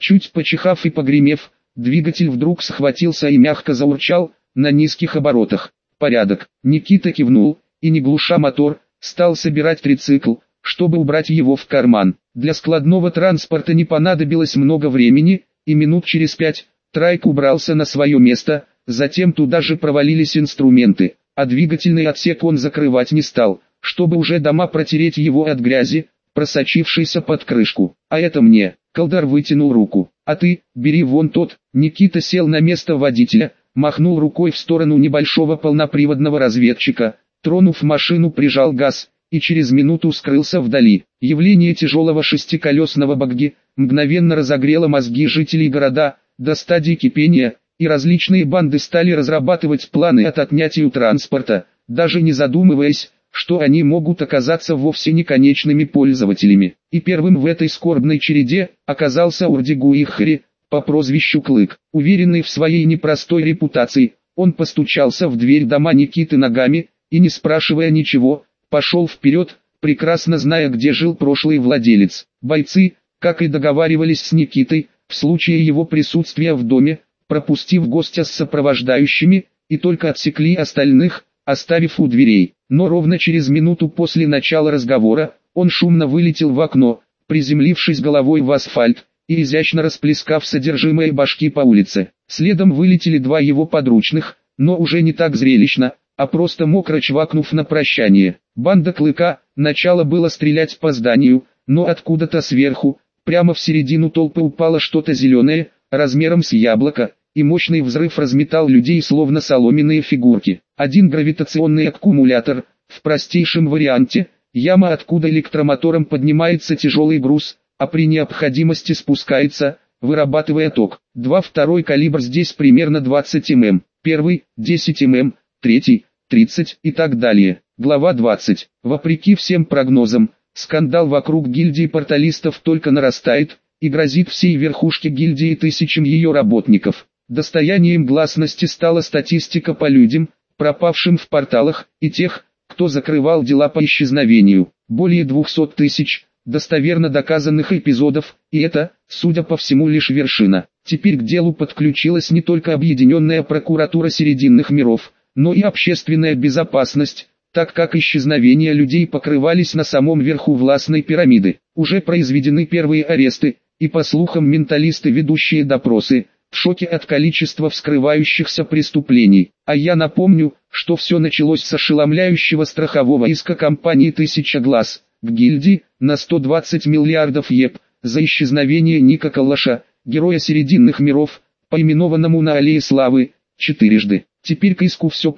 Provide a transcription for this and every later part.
Чуть почихав и погремев, двигатель вдруг схватился и мягко заурчал на низких оборотах. Порядок. Никита кивнул и, не глуша мотор, стал собирать трицикл, чтобы убрать его в карман. Для складного транспорта не понадобилось много времени, и минут через 5 трайк убрался на свое место, затем туда же провалились инструменты, а двигательный отсек он закрывать не стал, чтобы уже дома протереть его от грязи, просочившейся под крышку. А это мне. Колдар вытянул руку. А ты, бери вон тот. Никита сел на место водителя, махнул рукой в сторону небольшого полноприводного разведчика, тронув машину, прижал газ и через минуту скрылся вдали. Явление тяжелого шестиколесного багги мгновенно разогрело мозги жителей города до стадии кипения, и различные банды стали разрабатывать планы от отнятия транспорта, даже не задумываясь, что они могут оказаться вовсе не конечными пользователями. И первым в этой скорбной череде оказался Урдигу Ихри, по прозвищу Клык. Уверенный в своей непростой репутации, он постучался в дверь дома Никиты ногами, и не спрашивая ничего, пошел вперед, прекрасно зная, где жил прошлый владелец. Бойцы, как и договаривались с Никитой, в случае его присутствия в доме, пропустив гостя с сопровождающими, и только отсекли остальных, оставив у дверей. Но ровно через минуту после начала разговора, он шумно вылетел в окно, приземлившись головой в асфальт, и изящно расплескав содержимое башки по улице. Следом вылетели два его подручных, но уже не так зрелищно, а просто мокро чвакнув на прощание. Банда Клыка начала было стрелять по зданию, но откуда-то сверху, прямо в середину толпы упало что-то зеленое, размером с яблоко, и мощный взрыв разметал людей словно соломенные фигурки. Один гравитационный аккумулятор, в простейшем варианте, яма, откуда электромотором поднимается тяжелый груз, а при необходимости спускается, вырабатывая ток. Второй калибр здесь примерно 20 мм, первый 10 мм, третий 30 и так далее. Глава 20. Вопреки всем прогнозам, скандал вокруг гильдии порталистов только нарастает и грозит всей верхушке гильдии тысячам ее работников. Достоянием гласности стала статистика по людям, пропавшим в порталах, и тех, кто закрывал дела по исчезновению. Более 200 тысяч достоверно доказанных эпизодов, и это, судя по всему, лишь вершина. Теперь к делу подключилась не только Объединенная прокуратура Серединных миров, но и общественная безопасность, так как исчезновения людей покрывались на самом верху властной пирамиды. Уже произведены первые аресты, и по слухам менталисты, ведущие допросы, в шоке от количества вскрывающихся преступлений. А я напомню, что все началось с ошеломляющего страхового иска компании «Тысяча глаз» к гильдии на 120 миллиардов еп за исчезновение Ника Калаша, героя Серединных миров, поименованному на Аллее Славы, четырежды. Теперь к иску все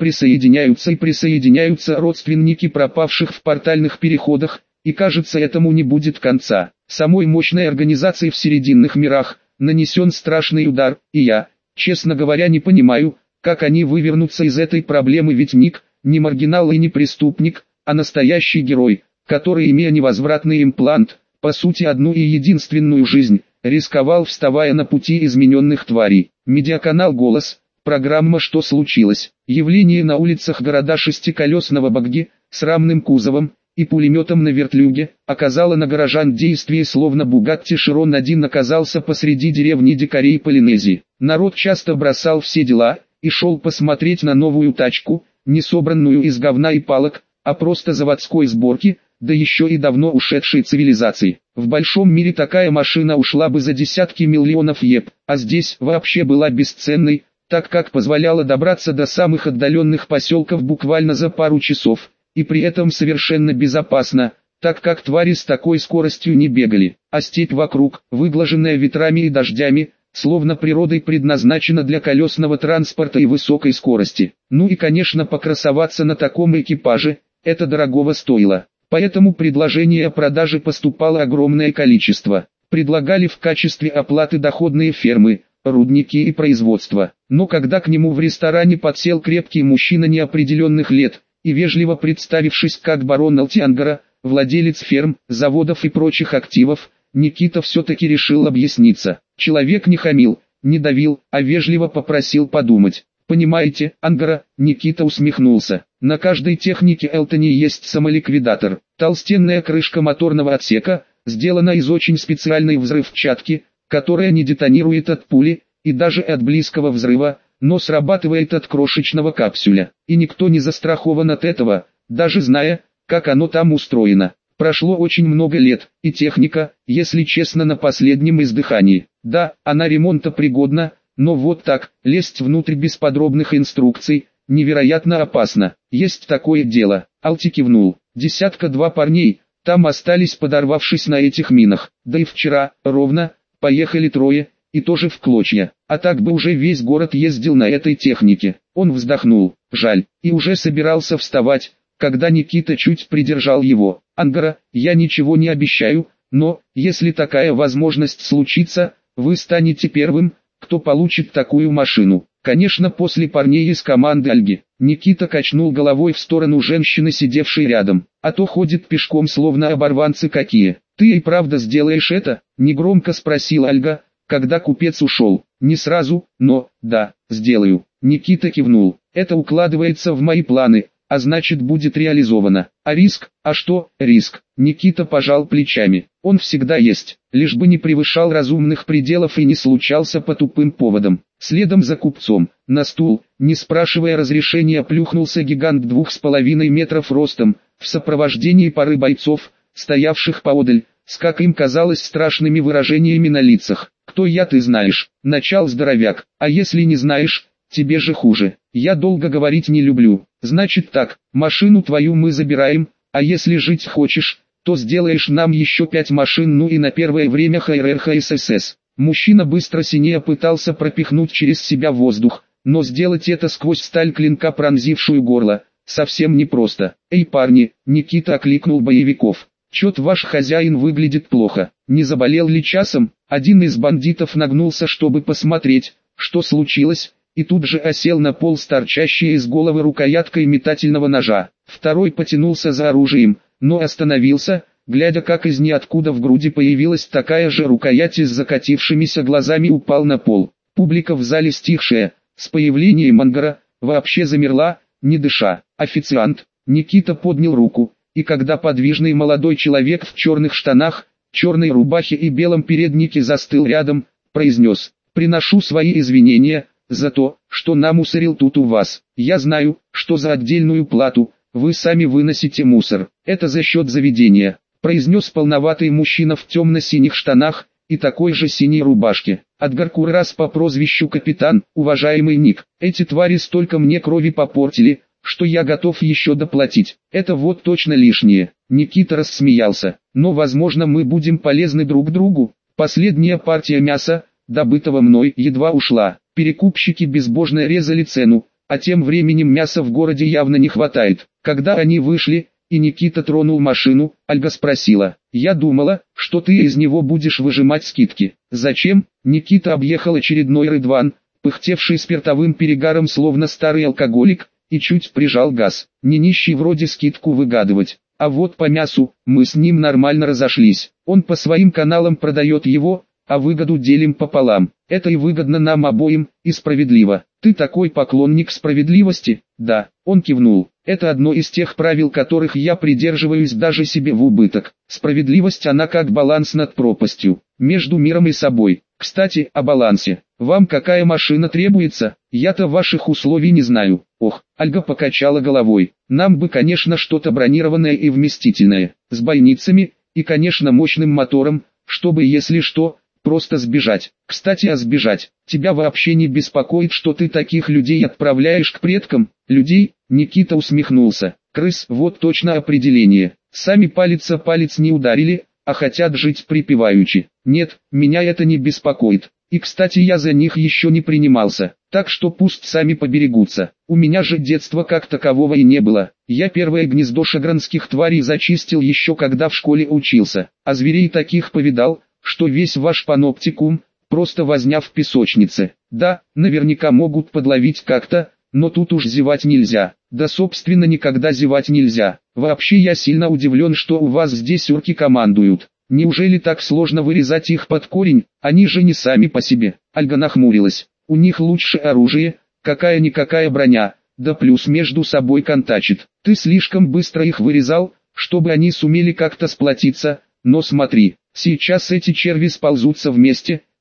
присоединяются родственники пропавших в портальных переходах, и кажется, этому не будет конца. Самой мощной организации в Серединных мирах нанесен страшный удар, и я, честно говоря, не понимаю, как они вывернутся из этой проблемы, ведь Ник не маргинал и не преступник, а настоящий герой, который, имея невозвратный имплант, по сути одну и единственную жизнь, рисковал, вставая на пути измененных тварей. Медиаканал «Голос», программа «Что случилось?». Явление на улицах города шестиколесного багги, с рамным кузовом и пулеметом на вертлюге, оказало на горожан действие, словно Бугатти Широн-1 оказался посреди деревни дикарей Полинезии. Народ часто бросал все дела и шел посмотреть на новую тачку, не собранную из говна и палок, а просто заводской сборки, да еще и давно ушедшей цивилизации. В большом мире такая машина ушла бы за десятки миллионов еп, а здесь вообще была бесценной, так как позволяла добраться до самых отдаленных поселков буквально за пару часов, и при этом совершенно безопасно, так как твари с такой скоростью не бегали, а степь вокруг, выглаженная ветрами и дождями, словно природой предназначена для колесного транспорта и высокой скорости. Ну и конечно, покрасоваться на таком экипаже, это дорогого стоило. Поэтому предложений о продаже поступало огромное количество. Предлагали в качестве оплаты доходные фермы, рудники и производство. Но когда к нему в ресторане подсел крепкий мужчина неопределенных лет, и вежливо представившись как барон Алтиангара, владелец ферм, заводов и прочих активов, Никита все-таки решил объясниться. Человек не хамил, не давил, а вежливо попросил подумать. «Понимаете, Ангара?» — Никита усмехнулся. «На каждой технике Элтони есть самоликвидатор. Толстенная крышка моторного отсека, сделана из очень специальной взрывчатки, которая не детонирует от пули, и даже от близкого взрыва, но срабатывает от крошечного капсюля. И никто не застрахован от этого, даже зная, как оно там устроено. Прошло очень много лет, и техника, если честно, на последнем издыхании. Да, она ремонтопригодна, но вот так, лезть внутрь без подробных инструкций, невероятно опасно. Есть такое дело. Алти кивнул. Десятка-два парней, там остались, подорвавшись на этих минах. Да и вчера, ровно, поехали трое, и тоже в клочья. А так бы уже весь город ездил на этой технике. Он вздохнул. Жаль. И уже собирался вставать, когда Никита чуть придержал его. Ангара, я ничего не обещаю, но, если такая возможность случится, вы станете первым, кто получит такую машину. Конечно, после парней из команды Альги. Никита качнул головой в сторону женщины, сидевшей рядом. А то ходит пешком, словно оборванцы какие. Ты и правда сделаешь это? Негромко спросил Альга, когда купец ушел. Не сразу, но, да, сделаю. Никита кивнул. Это укладывается в мои планы, а значит будет реализовано. А риск? А что, риск? Никита пожал плечами. Он всегда есть, лишь бы не превышал разумных пределов и не случался по тупым поводам. Следом за купцом, на стул, не спрашивая разрешения, плюхнулся гигант 2,5 метров ростом, в сопровождении пары бойцов, стоявших поодаль, с, как им казалось, страшными выражениями на лицах. «Кто я, ты знаешь?» — начал здоровяк. «А если не знаешь, тебе же хуже. Я долго говорить не люблю. Значит так, машину твою мы забираем, а если жить хочешь, то сделаешь нам еще 5 машин, ну и на первое время ХРР-ХСС». Мужчина быстро синея пытался пропихнуть через себя воздух, но сделать это сквозь сталь клинка, пронзившую горло, совсем непросто. «Эй, парни!» — Никита окликнул боевиков. «Чё-то ваш хозяин выглядит плохо. Не заболел ли часом?» Один из бандитов нагнулся, чтобы посмотреть, что случилось, и тут же осел на пол с торчащей из головы рукояткой метательного ножа. Второй потянулся за оружием, но остановился, глядя, как из ниоткуда в груди появилась такая же рукоять и с закатившимися глазами упал на пол. Публика в зале, стихшая, с появлением Ангара, вообще замерла, не дыша. «Официант!» Никита поднял руку, и когда подвижный молодой человек в черных штанах, черной рубахе и белом переднике застыл рядом, произнес: «Приношу свои извинения за то, что намусорил тут у вас. Я знаю, что за отдельную плату вы сами выносите мусор. Это за счет заведения», произнес полноватый мужчина в темно-синих штанах и такой же синей рубашке. «Адгар Куррас по прозвищу Капитан, уважаемый Ник, эти твари столько мне крови попортили, что я готов еще доплатить. Это вот точно лишнее». Никита рассмеялся. «Но возможно мы будем полезны друг другу. Последняя партия мяса, добытого мной, едва ушла. Перекупщики безбожно резали цену, а тем временем мяса в городе явно не хватает». Когда они вышли, и Никита тронул машину, Альга спросила: «Я думала, что ты из него будешь выжимать скидки». «Зачем?» Никита объехал очередной Рыдван, пыхтевший спиртовым перегаром словно старый алкоголик, и чуть прижал газ. «Не нищий вроде скидку выгадывать. А вот по мясу, мы с ним нормально разошлись. Он по своим каналам продает его, а выгоду делим пополам. Это и выгодно нам обоим, и справедливо». «Ты такой поклонник справедливости?» «Да», он кивнул. «Это одно из тех правил, которых я придерживаюсь даже себе в убыток. Справедливость, она как баланс над пропастью, между миром и собой. Кстати, о балансе. Вам какая машина требуется? Я-то ваших условий не знаю». «Ох», Альга покачала головой. «Нам бы, конечно, что-то бронированное и вместительное, с бойницами, и, конечно, мощным мотором, чтобы, если что, просто сбежать. Кстати, а сбежать, тебя вообще не беспокоит, что ты таких людей отправляешь к предкам?» «Людей?» Никита усмехнулся. «Крыс, вот точно определение. Сами палец о палец не ударили, а хотят жить припеваючи. Нет, меня это не беспокоит. И, кстати, я за них еще не принимался, так что пусть сами поберегутся. У меня же детства как такового и не было. Я первое гнездо шагранских тварей зачистил еще когда в школе учился, а зверей таких повидал, что весь ваш паноптикум – просто возня в песочнице. Да, наверняка могут подловить как-то, но тут уж зевать нельзя. Да собственно никогда зевать нельзя. Вообще я сильно удивлен, что у вас здесь урки командуют. Неужели так сложно вырезать их под корень? Они же не сами по себе». Альга нахмурилась. «У них лучше оружие, какая-никакая броня, да плюс между собой контачит. Ты слишком быстро их вырезал, чтобы они сумели как-то сплотиться, но смотри, сейчас эти черви сползутся вместе,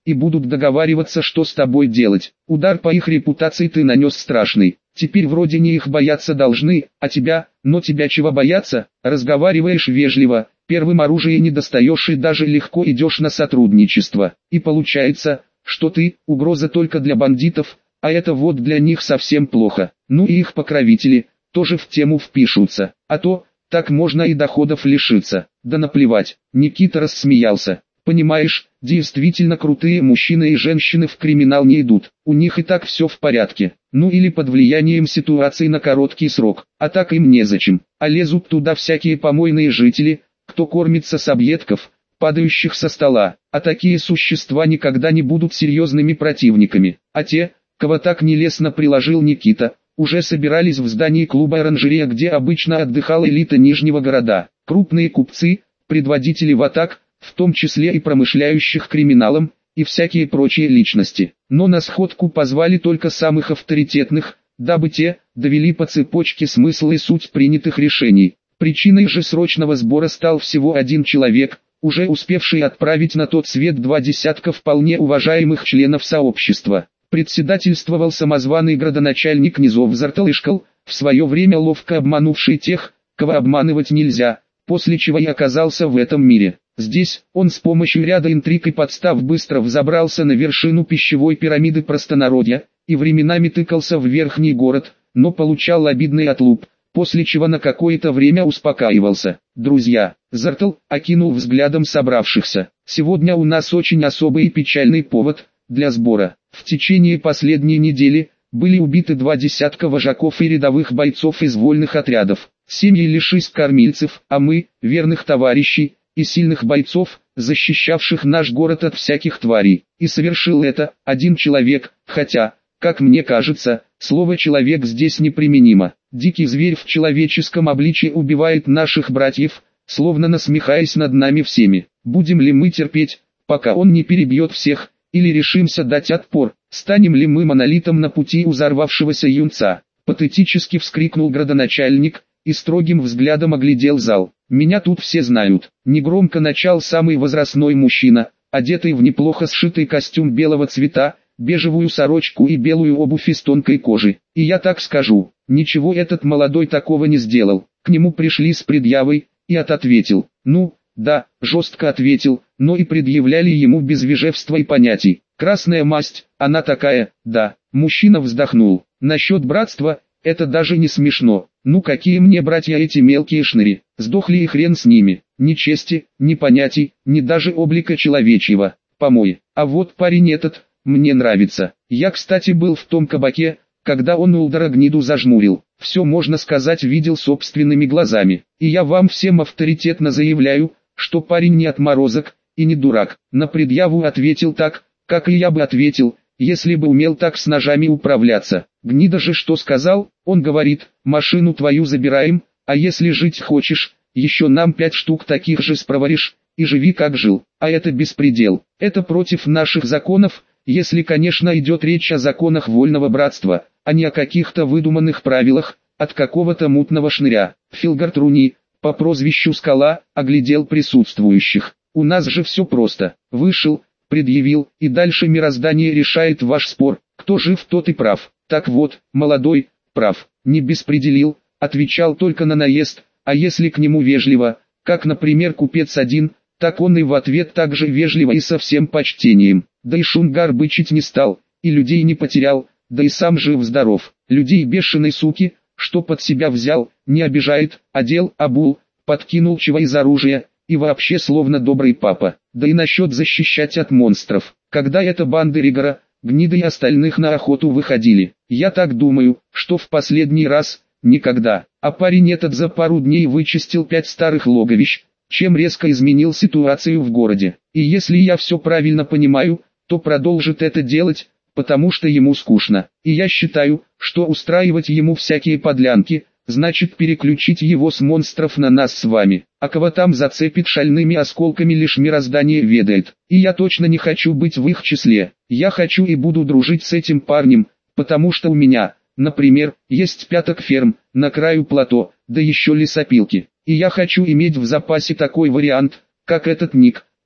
и будут договариваться, что с тобой делать. Удар по их репутации ты нанес страшный. Теперь вроде не их бояться должны, а тебя, но тебя чего бояться? Разговариваешь вежливо, первым оружие не достаешь и даже легко идешь на сотрудничество. И получается, что ты – угроза только для бандитов, а это вот для них совсем плохо. Ну и их покровители тоже в тему впишутся, а то так можно и доходов лишиться. Да наплевать. Никита рассмеялся. Понимаешь, действительно крутые мужчины и женщины в криминал не идут. У них и так все в порядке. Ну или под влиянием ситуации на короткий срок. А так им незачем. А лезут туда всякие помойные жители, кто кормится с объедков, падающих со стола. А такие существа никогда не будут серьезными противниками. А те, кого так нелестно приложил Никита, уже собирались в здании клуба «Оранжерея», где обычно отдыхала элита Нижнего города. Крупные купцы, предводители ватаг, в том числе и промышляющих криминалом, и всякие прочие личности. Но на сходку позвали только самых авторитетных, дабы те довели по цепочке смысл и суть принятых решений. Причиной же срочного сбора стал всего один человек, уже успевший отправить на тот свет 20 вполне уважаемых членов сообщества. Председательствовал самозваный градоначальник низов Зарталышкал, в свое время ловко обманувший тех, кого обманывать нельзя, после чего и оказался в этом мире. Здесь он с помощью ряда интриг и подстав быстро взобрался на вершину пищевой пирамиды простонародья, и временами тыкался в верхний город, но получал обидный отлуп, после чего на какое-то время успокаивался. «Друзья», Зартал окинул взглядом собравшихся, «сегодня у нас очень особый и печальный повод для сбора. В течение последней недели были убиты 20 вожаков и рядовых бойцов из вольных отрядов. Семьи лишились кормильцев, а мы, верных товарищей и сильных бойцов, защищавших наш город от всяких тварей. И совершил это один человек, хотя, как мне кажется, слово «человек» здесь неприменимо. Дикий зверь в человеческом обличии убивает наших братьев, словно насмехаясь над нами всеми. Будем ли мы терпеть, пока он не перебьет всех, или решимся дать отпор? Станем ли мы монолитом на пути у взорвавшегося юнца?» Патетически вскрикнул градоначальник и строгим взглядом оглядел зал. «Меня тут все знают». Негромко начал самый возрастной мужчина, одетый в неплохо сшитый костюм белого цвета, бежевую сорочку и белую обувь из тонкой кожи. «И я так скажу, ничего этот молодой такого не сделал». К нему пришли с предъявой, и ответил. «Ну, да», жестко ответил, но и предъявляли ему без вежевства и понятий. «Красная масть, она такая, да». Мужчина вздохнул. «Насчет братства, это даже не смешно. Ну какие мне братья эти мелкие шныри, сдохли и хрен с ними. Ни чести, ни понятий, ни даже облика человечьего, помой. А вот парень этот, мне нравится. Я, кстати, был в том кабаке, когда он Улдара гниду зажмурил. Все, можно сказать, видел собственными глазами. И я вам всем авторитетно заявляю, что парень не отморозок и не дурак». На предъяву ответил так, как и я бы ответил, если бы умел так с ножами управляться. Гнида же что сказал? Он говорит: «Машину твою забираем, а если жить хочешь, еще нам 5 штук таких же спроваришь, и живи как жил». А это беспредел. Это против наших законов, если, конечно, идет речь о законах вольного братства, а не о каких-то выдуманных правилах, от какого-то мутного шныря. Филгард Руни, по прозвищу Скала, оглядел присутствующих. «У нас же все просто. Вышел, предъявил, и дальше мироздание решает ваш спор. Кто жив, тот и прав». Так вот, молодой, прав, не беспределил, отвечал только на наезд, а если к нему вежливо, как, например, купец один, так он и в ответ так же вежливо и со всем почтением. Да и Шунгар бычить не стал, и людей не потерял, да и сам жив-здоров. Людей бешеной суки, что под себя взял, не обижает, одел, обул, подкинул чего из оружия, и вообще словно добрый папа. Да и насчет защищать от монстров. Когда эта банда Ригора, Гниды и остальных на охоту выходили, я так думаю, что в последний раз, никогда. А парень этот за пару дней вычистил 5 старых логовищ, чем резко изменил ситуацию в городе. И если я все правильно понимаю, то продолжит это делать, потому что ему скучно. И я считаю, что устраивать ему всякие подлянки, значит переключить его с монстров на нас с вами. А кого там зацепит шальными осколками, лишь мироздание ведает. И я точно не хочу быть в их числе. Я хочу и буду дружить с этим парнем, потому что у меня, например, есть 5 ферм на краю плато, да еще лесопилки. И я хочу иметь в запасе такой вариант, как этот Ник,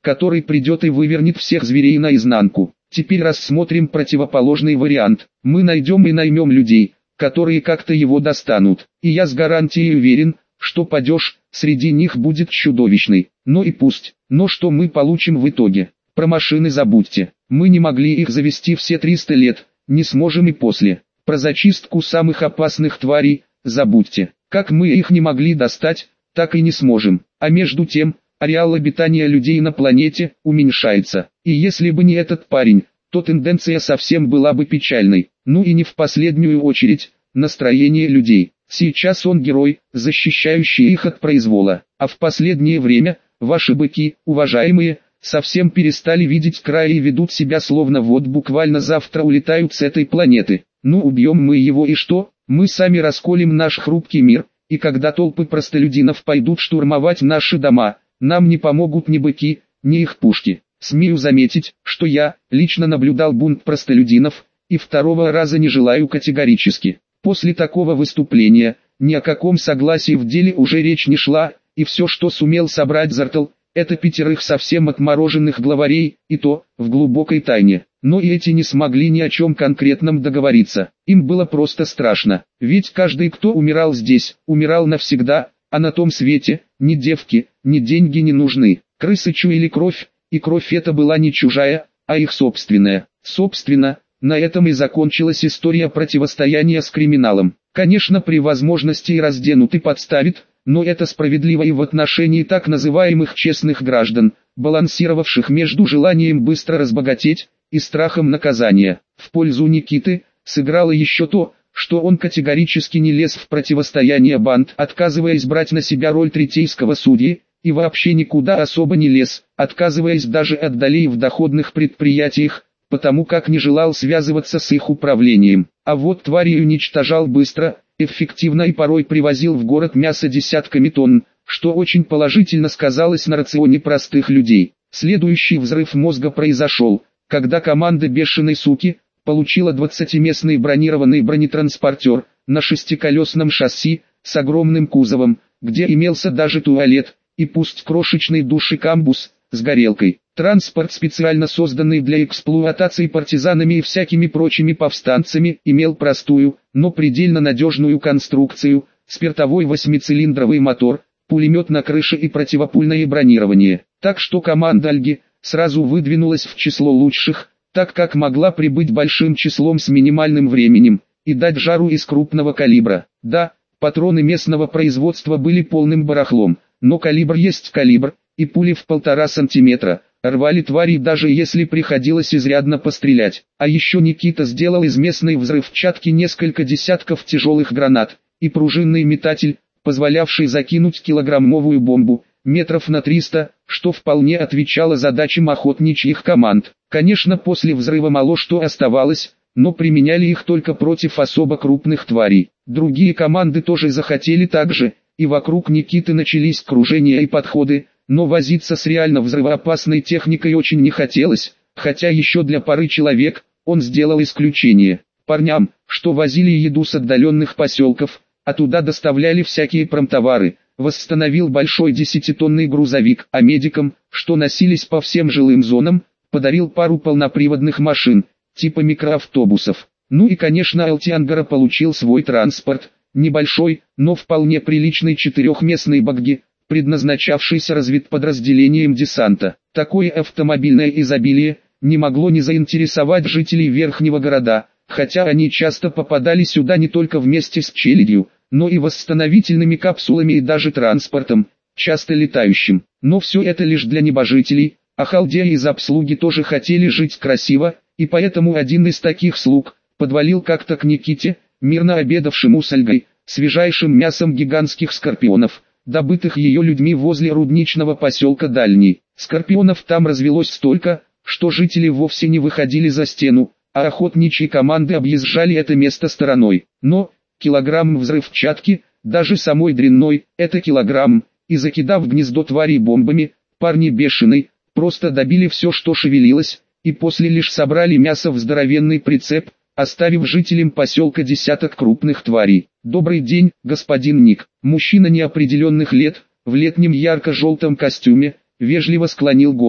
который придет и вывернет всех зверей наизнанку. Теперь рассмотрим противоположный вариант. Мы найдем и наймем людей, которые как-то его достанут. И я с гарантией уверен, что падеж среди них будет чудовищный. Но и пусть. Но что мы получим в итоге? Про машины забудьте. Мы не могли их завести все 300 лет, не сможем и после. Про зачистку самых опасных тварей забудьте. Как мы их не могли достать, так и не сможем. А между тем, ареал обитания людей на планете уменьшается. И если бы не этот парень, то тенденция совсем была бы печальной. Ну и не в последнюю очередь, настроение людей. Сейчас он герой, защищающий их от произвола. А в последнее время, ваши быки, уважаемые, совсем перестали видеть края и ведут себя словно вот буквально завтра улетают с этой планеты. Ну убьем мы его и что? Мы сами расколем наш хрупкий мир, и когда толпы простолюдинов пойдут штурмовать наши дома, нам не помогут ни быки, ни их пушки. Смею заметить, что я лично наблюдал бунт простолюдинов, и второго раза не желаю категорически. После такого выступления, ни о каком согласии в деле уже речь не шла, и все, что сумел собрать Зартл, это 5 совсем отмороженных главарей, и то, в глубокой тайне. Но и эти не смогли ни о чем конкретном договориться. Им было просто страшно. Ведь каждый, кто умирал здесь, умирал навсегда, а на том свете, ни девки, ни деньги не нужны. Крысы чуяли кровь, и кровь эта была не чужая, а их собственная. Собственно, на этом и закончилась история противостояния с криминалом. Конечно, при возможности и разденут и подставит, но это справедливо и в отношении так называемых честных граждан, балансировавших между желанием быстро разбогатеть и страхом наказания. В пользу Никиты сыграло еще то, что он категорически не лез в противостояние банд, отказываясь брать на себя роль третейского судьи, и вообще никуда особо не лез, отказываясь даже от долей в доходных предприятиях, потому как не желал связываться с их управлением. А вот твари уничтожал быстро, эффективно и порой привозил в город мясо десятками тонн, что очень положительно сказалось на рационе простых людей. Следующий взрыв мозга произошел, когда команда «Бешеной суки» получила 20-местный бронированный бронетранспортер на 6-колесном шасси с огромным кузовом, где имелся даже туалет, и пусть крошечный душ и камбуз с горелкой. Транспорт, специально созданный для эксплуатации партизанами и всякими прочими повстанцами, имел простую, но предельно надежную конструкцию, спиртовой 8-цилиндровый мотор, пулемет на крыше и противопульное бронирование. Так что команда Альги сразу выдвинулась в число лучших, так как могла прибыть большим числом с минимальным временем, и дать жару из крупного калибра. Да, патроны местного производства были полным барахлом, но калибр есть калибр, и пули в 1,5 сантиметра рвали твари, даже если приходилось изрядно пострелять. А еще Никита сделал из местной взрывчатки несколько десятков тяжелых гранат, и пружинный метатель, позволявший закинуть килограммовую бомбу, метров на 300, что вполне отвечало задачам охотничьих команд. Конечно, после взрыва мало что оставалось, но применяли их только против особо крупных тварей. Другие команды тоже захотели так же, и вокруг Никиты начались кружения и подходы, но возиться с реально взрывоопасной техникой очень не хотелось, хотя еще для пары человек он сделал исключение. Парням, что возили еду с отдаленных поселков, а туда доставляли всякие промтовары, восстановил большой 10-тонный грузовик, а медикам, что носились по всем жилым зонам, подарил пару полноприводных машин, типа микроавтобусов. Ну и конечно Алтиангара получил свой транспорт, небольшой, но вполне приличный 4-местный багги, предназначавшийся разведподразделением десанта. Такое автомобильное изобилие не могло не заинтересовать жителей Верхнего города, хотя они часто попадали сюда не только вместе с челядью, но и восстановительными капсулами и даже транспортом, часто летающим. Но все это лишь для небожителей, а халдеи из обслуги тоже хотели жить красиво, и поэтому один из таких слуг подвалил как-то к Никите, мирно обедавшему с Ольгой, свежайшим мясом гигантских скорпионов, добытых ее людьми возле рудничного поселка Дальний. Скорпионов там развелось столько, что жители вовсе не выходили за стену, а охотничьи команды объезжали это место стороной. Но килограмм взрывчатки, даже самой дрянной, это килограмм, и закидав гнездо тварей бомбами, парни бешеные, просто добили все, что шевелилось, и после лишь собрали мясо в здоровенный прицеп, оставив жителям поселка десяток крупных тварей. «Добрый день, господин Ник». Мужчина неопределенных лет, в летнем ярко-желтом костюме, вежливо склонил голову.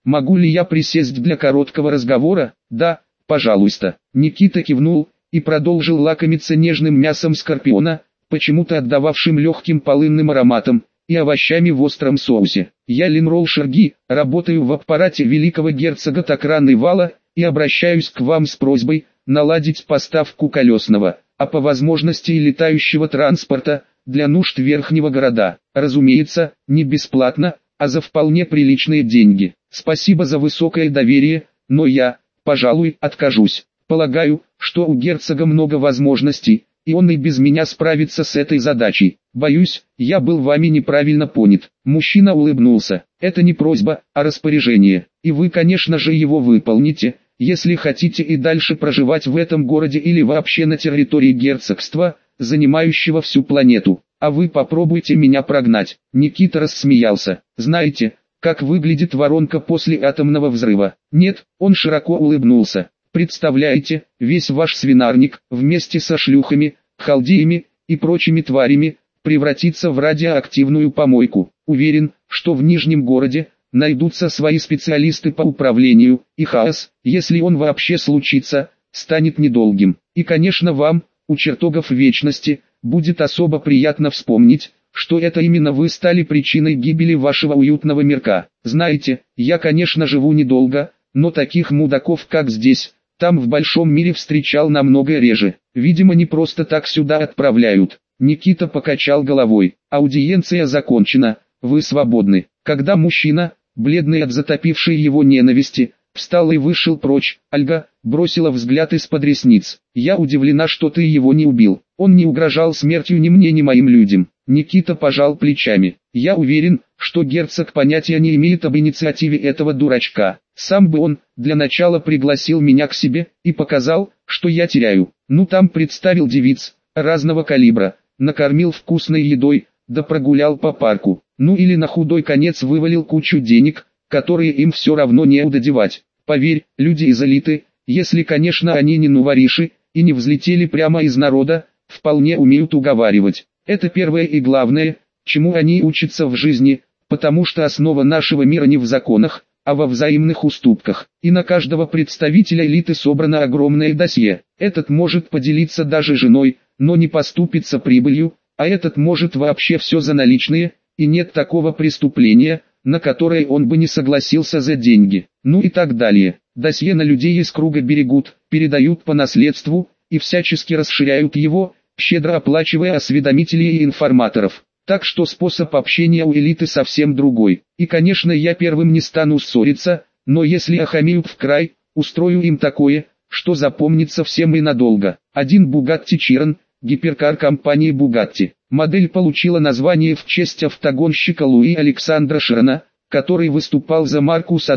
Могу ли я присесть для короткого разговора? Да, пожалуйста. Никита кивнул и продолжил лакомиться нежным мясом скорпиона, почему-то отдававшим легким полынным ароматом, и овощами в остром соусе. Я Ленрол Шерги, работаю в аппарате великого герцога Такран Вала, и обращаюсь к вам с просьбой наладить поставку колесного, а по возможности и летающего транспорта, для нужд верхнего города. Разумеется, не бесплатно, а за вполне приличные деньги. Спасибо за высокое доверие, но я, пожалуй, откажусь. Полагаю, что у герцога много возможностей, и он и без меня справится с этой задачей. Боюсь, я был вами неправильно понят. Мужчина улыбнулся. Это не просьба, а распоряжение. И вы, конечно же, его выполните, если хотите и дальше проживать в этом городе или вообще на территории герцогства, занимающего всю планету. А вы попробуйте меня прогнать. Никита рассмеялся. Знаете, как выглядит воронка после атомного взрыва? Нет, он широко улыбнулся. Представляете, весь ваш свинарник, вместе со шлюхами, халдеями и прочими тварями, превратится в радиоактивную помойку. Уверен, что в Нижнем городе найдутся свои специалисты по управлению, и хаос, если он вообще случится, станет недолгим. И конечно вам, у чертогов вечности, будет особо приятно вспомнить, что это именно вы стали причиной гибели вашего уютного мирка. Знаете, я конечно живу недолго, но таких мудаков как здесь, там в большом мире встречал намного реже. Видимо, не просто так сюда отправляют. Никита покачал головой. Аудиенция закончена, вы свободны. Когда мужчина, бледный от затопившей его ненависти, встал и вышел прочь, Ольга бросила взгляд из-под ресниц. Я удивлена, что ты его не убил. Он не угрожал смертью ни мне, ни моим людям. Никита пожал плечами. Я уверен, что герцог понятия не имеет об инициативе этого дурачка. Сам бы он, для начала пригласил меня к себе, и показал, что я теряю. Ну там представил девиц, разного калибра, накормил вкусной едой, да прогулял по парку. Ну или на худой конец вывалил кучу денег, которые им все равно не удодевать. Поверь, люди из элиты, если конечно они не нувориши, и не взлетели прямо из народа, вполне умеют уговаривать. Это первое и главное, чему они учатся в жизни, потому что основа нашего мира не в законах, а во взаимных уступках. И на каждого представителя элиты собрано огромное досье. Этот может поделиться даже женой, но не поступиться прибылью, а этот может вообще все за наличные, и нет такого преступления, на которое он бы не согласился за деньги. Ну и так далее. Досье на людей из круга берегут, передают по наследству, и всячески расширяют его, щедро оплачивая осведомителей и информаторов. Так что способ общения у элиты совсем другой. И конечно я первым не стану ссориться, но если охамеют в край, устрою им такое, что запомнится всем и надолго. Один Bugatti Chiron, гиперкар компании Bugatti. Модель получила название в честь автогонщика Луи Александра Широна, который выступал за марку с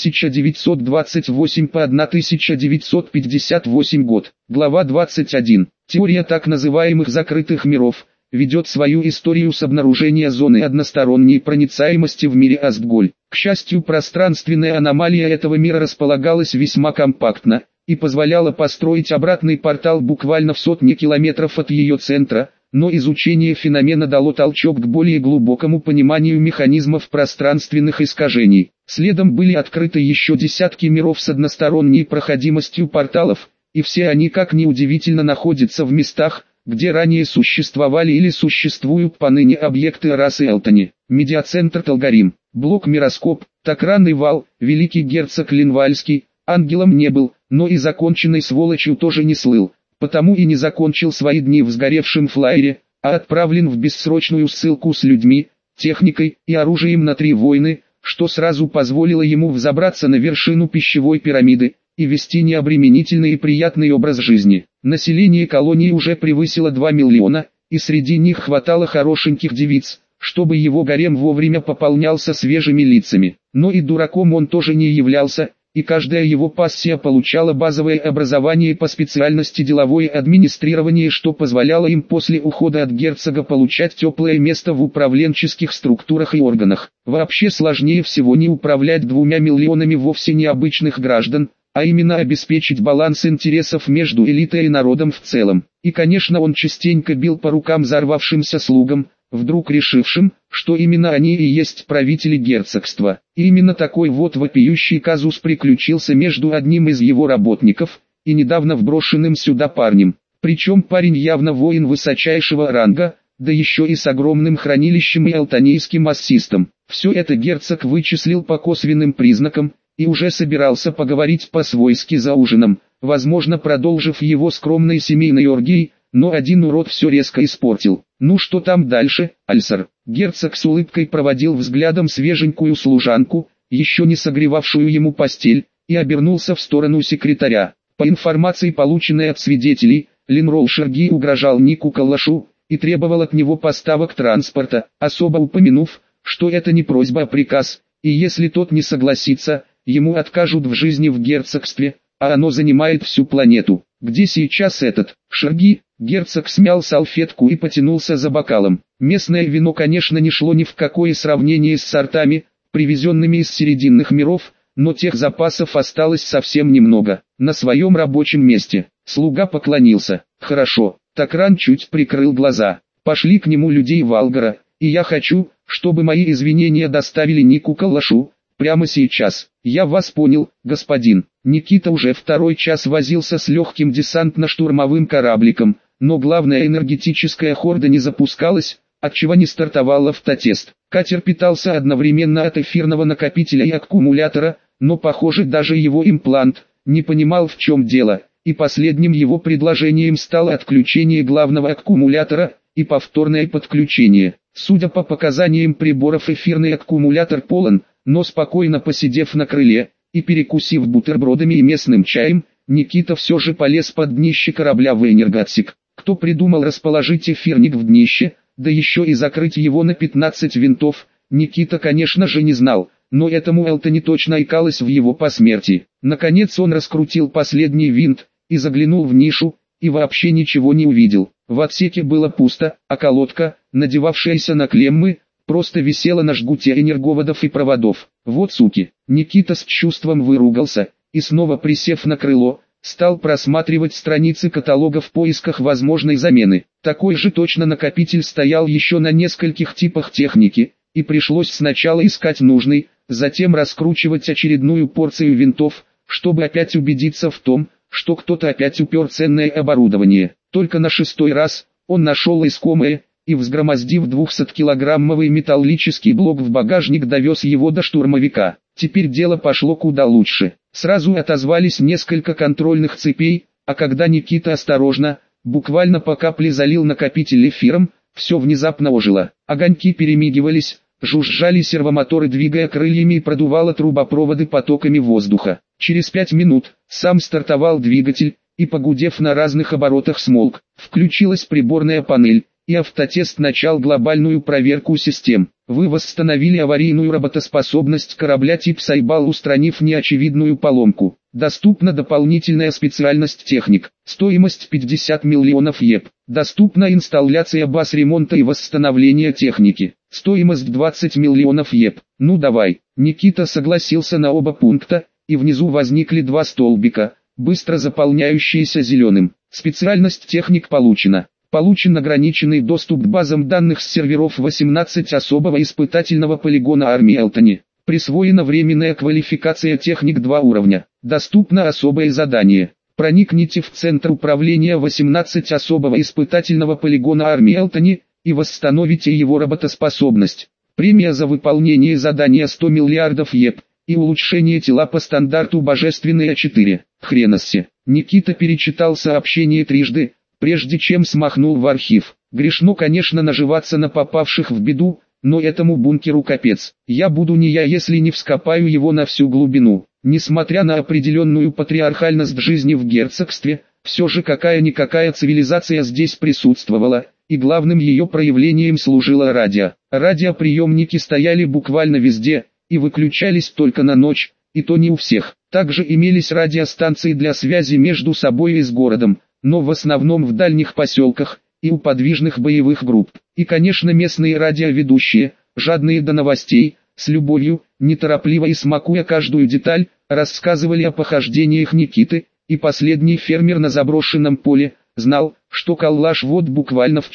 1928 по 1958 год. Глава 21. Теория так называемых закрытых миров ведет свою историю с обнаружения зоны односторонней проницаемости в мире Астголь. К счастью, пространственная аномалия этого мира располагалась весьма компактно и позволяла построить обратный портал буквально в сотни километров от ее центра, но изучение феномена дало толчок к более глубокому пониманию механизмов пространственных искажений. Следом были открыты еще десятки миров с односторонней проходимостью порталов, и все они, как ни удивительно, находятся в местах, где ранее существовали или существуют поныне объекты расы Элтони. Медиацентр Талгарим, блок Мироскоп, Такран Вал, великий герцог Линвальский, ангелом не был, но и законченной сволочью тоже не слыл, потому и не закончил свои дни в сгоревшем флайере, а отправлен в бессрочную ссылку с людьми, техникой и оружием на 3 войны, что сразу позволило ему взобраться на вершину пищевой пирамиды и вести необременительный и приятный образ жизни. Население колонии уже превысило 2 миллиона, и среди них хватало хорошеньких девиц, чтобы его гарем вовремя пополнялся свежими лицами. Но и дураком он тоже не являлся, и каждая его пассия получала базовое образование по специальности деловое администрирование, что позволяло им после ухода от герцога получать теплое место в управленческих структурах и органах. Вообще сложнее всего не управлять 2 миллионами вовсе необычных граждан, а именно обеспечить баланс интересов между элитой и народом в целом. И конечно он частенько бил по рукам взорвавшимся слугам, вдруг решившим, что именно они и есть правители герцогства. И именно такой вот вопиющий казус приключился между одним из его работников и недавно вброшенным сюда парнем. Причем парень явно воин высочайшего ранга, да еще и с огромным хранилищем и алтанийским ассистом. Все это герцог вычислил по косвенным признакам, и уже собирался поговорить по-свойски за ужином, возможно продолжив его скромной семейной оргией, но один урод все резко испортил. Ну что там дальше, Альсар? Герцог с улыбкой проводил взглядом свеженькую служанку, еще не согревавшую ему постель, и обернулся в сторону секретаря. По информации, полученной от свидетелей, Линрол Шерги угрожал Нику Каллашу и требовал от него поставок транспорта, особо упомянув, что это не просьба, а приказ, и если тот не согласится, ему откажут в жизни в герцогстве, а оно занимает всю планету. Где сейчас этот Шерги? Герцог смял салфетку и потянулся за бокалом. Местное вино, конечно, не шло ни в какое сравнение с сортами, привезенными из серединных миров, но тех запасов осталось совсем немного. На своем рабочем месте слуга поклонился. Хорошо, Такран чуть прикрыл глаза. Пошли к нему людей Валгара, и я хочу, чтобы мои извинения доставили Нику Каллашу. Прямо сейчас. Я вас понял, господин. Никита уже второй час возился с легким десантно-штурмовым корабликом, но главная энергетическая хорда не запускалась, отчего не стартовал автотест. Катер питался одновременно от эфирного накопителя и аккумулятора, но похоже даже его имплант не понимал, в чем дело, и последним его предложением стало отключение главного аккумулятора и повторное подключение. Судя по показаниям приборов, эфирный аккумулятор полон, но спокойно посидев на крыле и перекусив бутербродами и местным чаем, Никита все же полез под днище корабля в энергоотсек. Кто придумал расположить эфирник в днище, да еще и закрыть его на 15 винтов, Никита, конечно же, не знал, но этому Элтони точно икалось в его посмертии. Наконец он раскрутил последний винт и заглянул в нишу, и вообще ничего не увидел. В отсеке было пусто, а колодка, надевавшаяся на клеммы, просто висела на жгуте энерговодов и проводов. Вот суки. Никита с чувством выругался, и снова присев на крыло, стал просматривать страницы каталога в поисках возможной замены. Такой же точно накопитель стоял еще на нескольких типах техники, и пришлось сначала искать нужный, затем раскручивать очередную порцию винтов, чтобы опять убедиться в том, что кто-то опять упер ценное оборудование. Только на 6-й раз он нашел искомое, и взгромоздив 200-килограммовый металлический блок в багажник, довез его до штурмовика. Теперь дело пошло куда лучше. Сразу отозвались несколько контрольных цепей, а когда Никита осторожно, буквально по капле залил накопитель эфиром, все внезапно ожило. Огоньки перемигивались, жужжали сервомоторы, двигая крыльями, и продувало трубопроводы потоками воздуха. Через 5 минут сам стартовал двигатель, и, погудев на разных оборотах, смолк. Включилась приборная панель, и автотест начал глобальную проверку систем. Вы восстановили аварийную работоспособность корабля тип Сайбал, устранив неочевидную поломку. Доступна дополнительная специальность техник. Стоимость 50 миллионов ЕП. Доступна инсталляция баз ремонта и восстановления техники. Стоимость 20 миллионов ЕП. Ну давай. Никита согласился на оба пункта, и внизу возникли два столбика, быстро заполняющиеся зеленым. Специальность техник получена. Получен ограниченный доступ к базам данных с серверов 18 особого испытательного полигона армии Элтони. Присвоена временная квалификация техник 2 уровня. Доступно особое задание. Проникните в центр управления 18 особого испытательного полигона армии Элтони и восстановите его работоспособность. Премия за выполнение задания 100 миллиардов ЕП и улучшение тела по стандарту Божественные 4. Хреноссе. Никита перечитал сообщение трижды, прежде чем смахнул в архив. Грешно, конечно, наживаться на попавших в беду, но этому бункеру капец. Я буду не я, если не вскопаю его на всю глубину. Несмотря на определенную патриархальность жизни в герцогстве, все же какая-никакая цивилизация здесь присутствовала, и главным ее проявлением служило радио. Радиоприемники стояли буквально везде, и выключались только на ночь, и то не у всех. Также имелись радиостанции для связи между собой и с городом, но в основном в дальних поселках и у подвижных боевых групп. И, конечно, местные радиоведущие, жадные до новостей, с любовью, неторопливо и смакуя каждую деталь, рассказывали о похождениях Никиты, и последний фермер на заброшенном поле знал, что Каллаш вот буквально вчера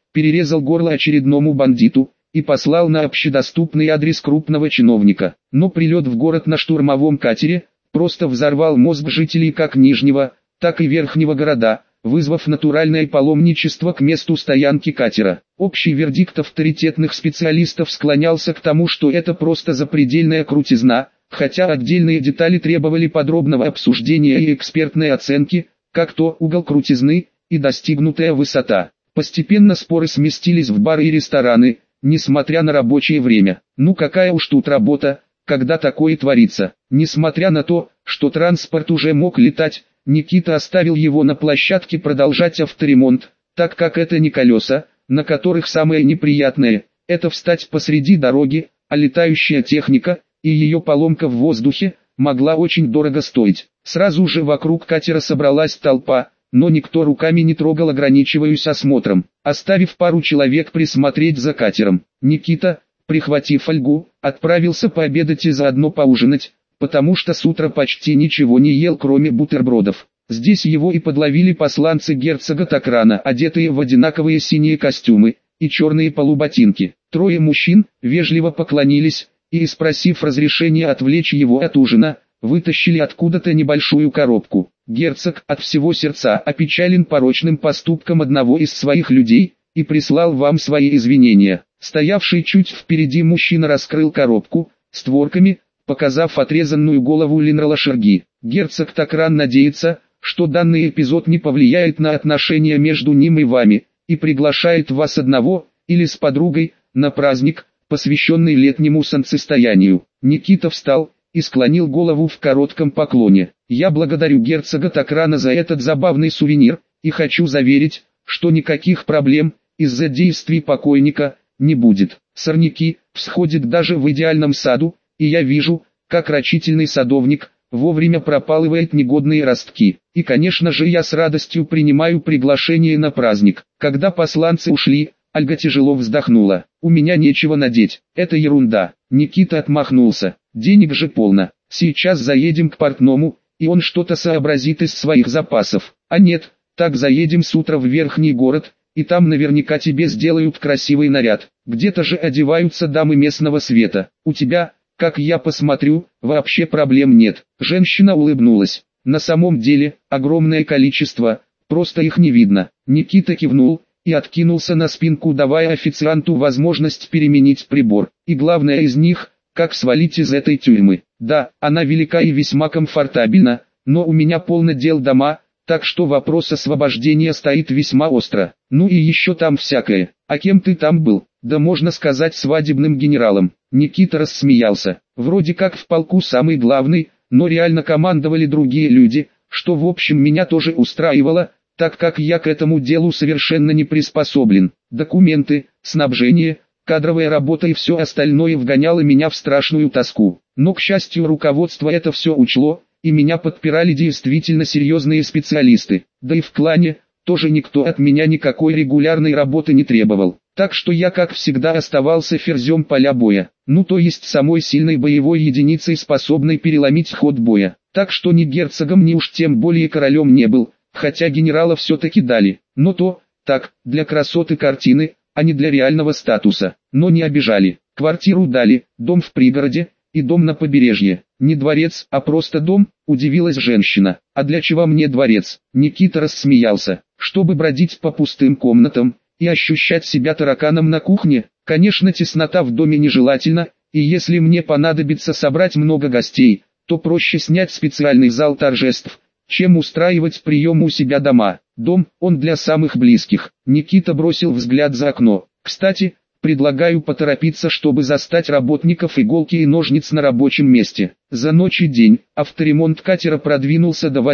перерезал горло очередному бандиту и послал на общедоступный адрес крупного чиновника. Но прилет в город на штурмовом катере просто взорвал мозг жителей как Нижнего, так и Верхнего города, вызвав натуральное паломничество к месту стоянки катера. Общий вердикт авторитетных специалистов склонялся к тому, что это просто запредельная крутизна, хотя отдельные детали требовали подробного обсуждения и экспертной оценки, как то угол крутизны и достигнутая высота. Постепенно споры сместились в бары и рестораны, несмотря на рабочее время. Ну какая уж тут работа, когда такое творится. Несмотря на то, что транспорт уже мог летать, Никита оставил его на площадке продолжать авторемонт, так как это не колеса, на которых самое неприятное – это встать посреди дороги, а летающая техника и ее поломка в воздухе могла очень дорого стоить. Сразу же вокруг катера собралась толпа, но никто руками не трогал, ограничиваясь осмотром, оставив пару человек присмотреть за катером. Никита, прихватив фольгу, отправился пообедать и заодно поужинать, потому что с утра почти ничего не ел, кроме бутербродов. Здесь его и подловили посланцы герцога Такрана, одетые в одинаковые синие костюмы и черные полуботинки. Трое мужчин вежливо поклонились и, спросив разрешения отвлечь его от ужина, вытащили откуда-то небольшую коробку. Герцог от всего сердца опечален порочным поступком одного из своих людей и прислал вам свои извинения. Стоявший чуть впереди мужчина раскрыл коробку створками, показав отрезанную голову Ленрала Шерги. Герцог Такран надеется, что данный эпизод не повлияет на отношения между ним и вами, и приглашает вас одного, или с подругой, на праздник, посвященный летнему солнцестоянию. Никита встал и склонил голову в коротком поклоне. Я благодарю герцога Такрана за этот забавный сувенир, и хочу заверить, что никаких проблем из-за действий покойника не будет. Сорняки всходят даже в идеальном саду, и я вижу, как рачительный садовник вовремя пропалывает негодные ростки. И конечно же я с радостью принимаю приглашение на праздник. Когда посланцы ушли, Ольга тяжело вздохнула. У меня нечего надеть, это ерунда. Никита отмахнулся. Денег же полно. Сейчас заедем к портному, и он что-то сообразит из своих запасов. А нет, так заедем с утра в Верхний город, и там наверняка тебе сделают красивый наряд. Где-то же одеваются дамы местного света. У тебя, как я посмотрю, вообще проблем нет. Женщина улыбнулась. На самом деле, огромное количество, просто их не видно. Никита кивнул и откинулся на спинку, давая официанту возможность переменить прибор. И главное из них, как свалить из этой тюрьмы. Да, она велика и весьма комфортабельна, но у меня полно дел дома, так что вопрос освобождения стоит весьма остро. Ну и еще там всякое. А кем ты там был? Да можно сказать, свадебным генералом. Никита рассмеялся. Вроде как в полку самый главный, но реально командовали другие люди, что в общем меня тоже устраивало, так как я к этому делу совершенно не приспособлен. Документы, снабжение, кадровая работа и все остальное вгоняло меня в страшную тоску. Но, к счастью, руководство это все учло, и меня подпирали действительно серьезные специалисты. Да и в клане тоже никто от меня никакой регулярной работы не требовал. Так что я, как всегда, оставался ферзем поля боя. Ну то есть самой сильной боевой единицей, способной переломить ход боя. Так что ни герцогом, ни уж тем более королем не был, хотя генерала все-таки дали. Но то, так, для красоты картины, а не для реального статуса. Но не обижали. Квартиру дали, дом в пригороде и дом на побережье. Не дворец, а просто дом, удивилась женщина. А для чего мне дворец? Никита рассмеялся. Чтобы бродить по пустым комнатам и ощущать себя тараканом на кухне. Конечно, теснота в доме нежелательна, и если мне понадобится собрать много гостей, то проще снять специальный зал торжеств, чем устраивать прием у себя дома. Дом, он для самых близких. Никита бросил взгляд за окно. Кстати, предлагаю поторопиться, чтобы застать работников иголки и ножниц на рабочем месте. За ночь и день авторемонт катера продвинулся до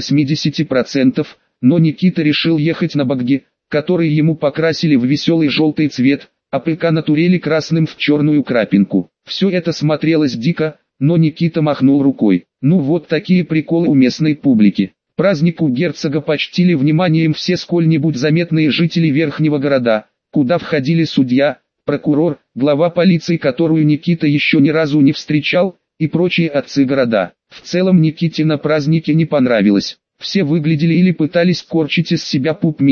80%, но Никита решил ехать на багги, который ему покрасили в веселый желтый цвет, а ПК натурели красным в черную крапинку. Все это смотрелось дико, но Никита махнул рукой. Ну вот такие приколы у местной публики. Праздник у герцога почтили вниманием все сколь-нибудь заметные жители Верхнего города, куда входили судья, прокурор, глава полиции, которую Никита еще ни разу не встречал, и прочие отцы города. В целом Никите на празднике не понравилось. Все выглядели или пытались корчить из себя пуп мира,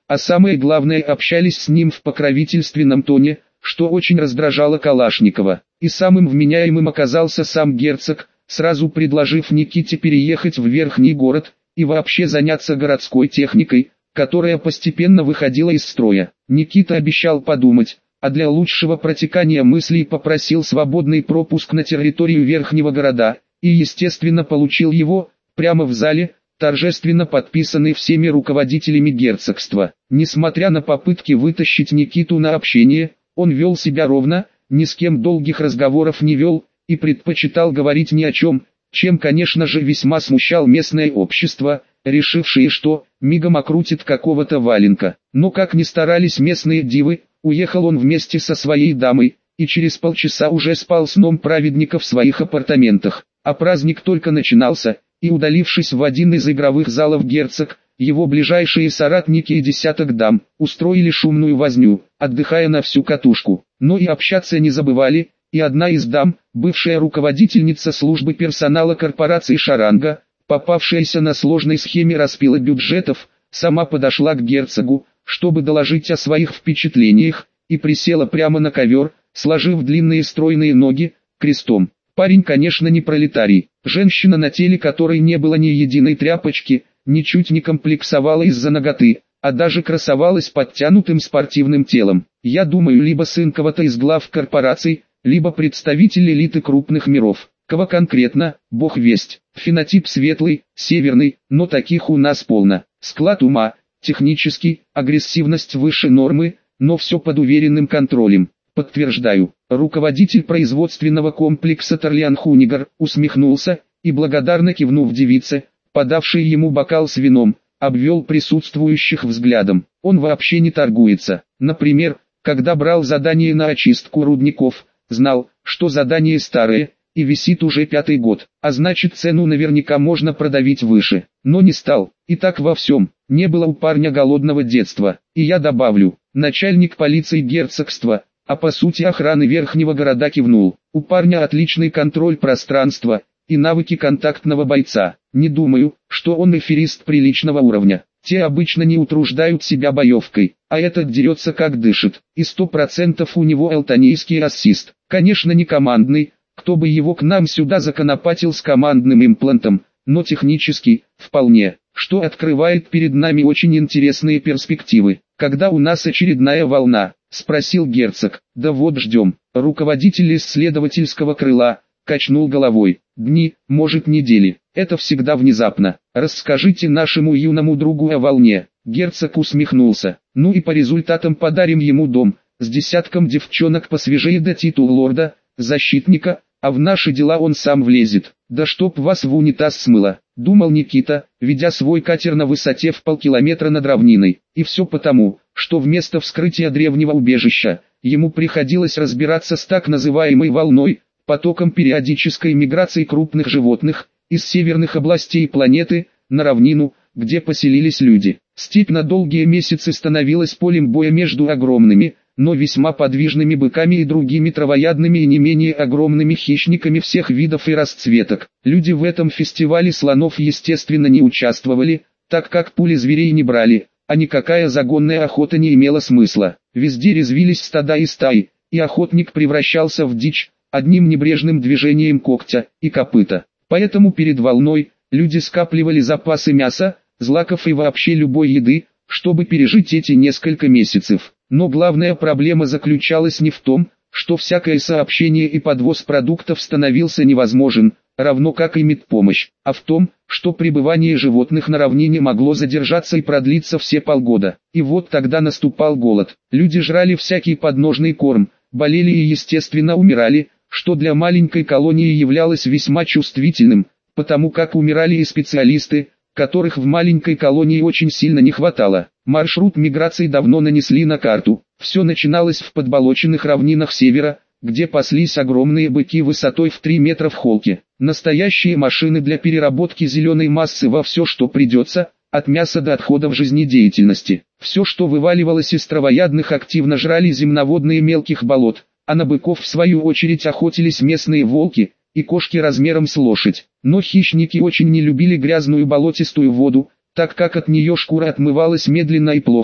а самое главное, общались с ним в покровительственном тоне, что очень раздражало Калашникова. И самым вменяемым оказался сам герцог, сразу предложив Никите переехать в Верхний город и вообще заняться городской техникой, которая постепенно выходила из строя. Никита обещал подумать, а для лучшего протекания мыслей попросил свободный пропуск на территорию Верхнего города, и естественно получил его, прямо в зале, торжественно подписанный всеми руководителями герцогства. Несмотря на попытки вытащить Никиту на общение, он вел себя ровно, ни с кем долгих разговоров не вел, и предпочитал говорить ни о чем, чем, конечно же, весьма смущал местное общество, решившее, что мигом окрутит какого-то валенка. Но как ни старались местные дивы, уехал он вместе со своей дамой, и через полчаса уже спал сном праведника в своих апартаментах. А праздник только начинался, и удалившись в один из игровых залов герцог, его ближайшие соратники и десяток дам, устроили шумную возню, отдыхая на всю катушку. Но и общаться не забывали, и одна из дам, бывшая руководительница службы персонала корпорации Шаранга, попавшаяся на сложной схеме распила бюджетов, сама подошла к герцогу, чтобы доложить о своих впечатлениях, и присела прямо на ковер, сложив длинные стройные ноги, крестом. Парень, конечно, не пролетарий. Женщина, на теле которой не было ни единой тряпочки, ничуть не комплексовала из-за наготы, а даже красовалась подтянутым спортивным телом. Я думаю, либо сын кого-то из глав корпораций, либо представитель элиты крупных миров. Кого конкретно, бог весть. Фенотип светлый, северный, но таких у нас полно. Склад ума, технический, агрессивность выше нормы, но все под уверенным контролем. Подтверждаю. Руководитель производственного комплекса Торлиан Хунигар усмехнулся и, благодарно кивнув девице, подавшей ему бокал с вином, обвел присутствующих взглядом. Он вообще не торгуется. Например, когда брал задание на очистку рудников, знал, что задание старое и висит уже 5-й год, а значит цену наверняка можно продавить выше. Но не стал. И так во всем. Не было у парня голодного детства. И я добавлю, начальник полиции герцогства, а по сути охраны Верхнего города, кивнул. У парня отличный контроль пространства и навыки контактного бойца. Не думаю, что он аферист приличного уровня. Те обычно не утруждают себя боевкой, а этот дерется как дышит. И 100% у него элтонийский ассист. Конечно, не командный, кто бы его к нам сюда законопатил с командным имплантом, но технически, вполне, что открывает перед нами очень интересные перспективы. Когда у нас очередная волна? Спросил герцог. Да вот ждем. Руководитель исследовательского крыла качнул головой. Дни, может недели. Это всегда внезапно. Расскажите нашему юному другу о волне. Герцог усмехнулся. Ну и по результатам подарим ему дом, с десятком девчонок посвежее до титул лорда, защитника, а в наши дела он сам влезет. Да чтоб вас в унитаз смыло, думал Никита, ведя свой катер на высоте в полкилометра над равниной. И все потому, что вместо вскрытия древнего убежища, ему приходилось разбираться с так называемой волной, потоком периодической миграции крупных животных, из северных областей планеты, на равнину, где поселились люди. Степь на долгие месяцы становилась полем боя между огромными, но весьма подвижными быками и другими травоядными и не менее огромными хищниками всех видов и расцветок. Люди в этом фестивале слонов естественно не участвовали, так как пули зверей не брали, а никакая загонная охота не имела смысла. Везде резвились стада и стаи, и охотник превращался в дичь, одним небрежным движением когтя и копыта. Поэтому перед волной, люди скапливали запасы мяса, злаков и вообще любой еды, чтобы пережить эти несколько месяцев. Но главная проблема заключалась не в том, что всякое сообщение и подвоз продуктов становился невозможен, равно как и медпомощь, а в том, что пребывание животных на равнине могло задержаться и продлиться все полгода. И вот тогда наступал голод. Люди жрали всякий подножный корм, болели и естественно умирали, что для маленькой колонии являлось весьма чувствительным, потому как умирали и специалисты, которых в маленькой колонии очень сильно не хватало. Маршрут миграции давно нанесли на карту. Все начиналось в подболоченных равнинах севера, где паслись огромные быки высотой в 3 метра в холке. Настоящие машины для переработки зеленой массы во все, что придется, от мяса до отходов жизнедеятельности. Все, что вываливалось из травоядных, активно жрали земноводные мелких болот, а на быков в свою очередь охотились местные волки и кошки размером с лошадь. Но хищники очень не любили грязную болотистую воду, так как от нее шкура отмывалась медленно и плохо,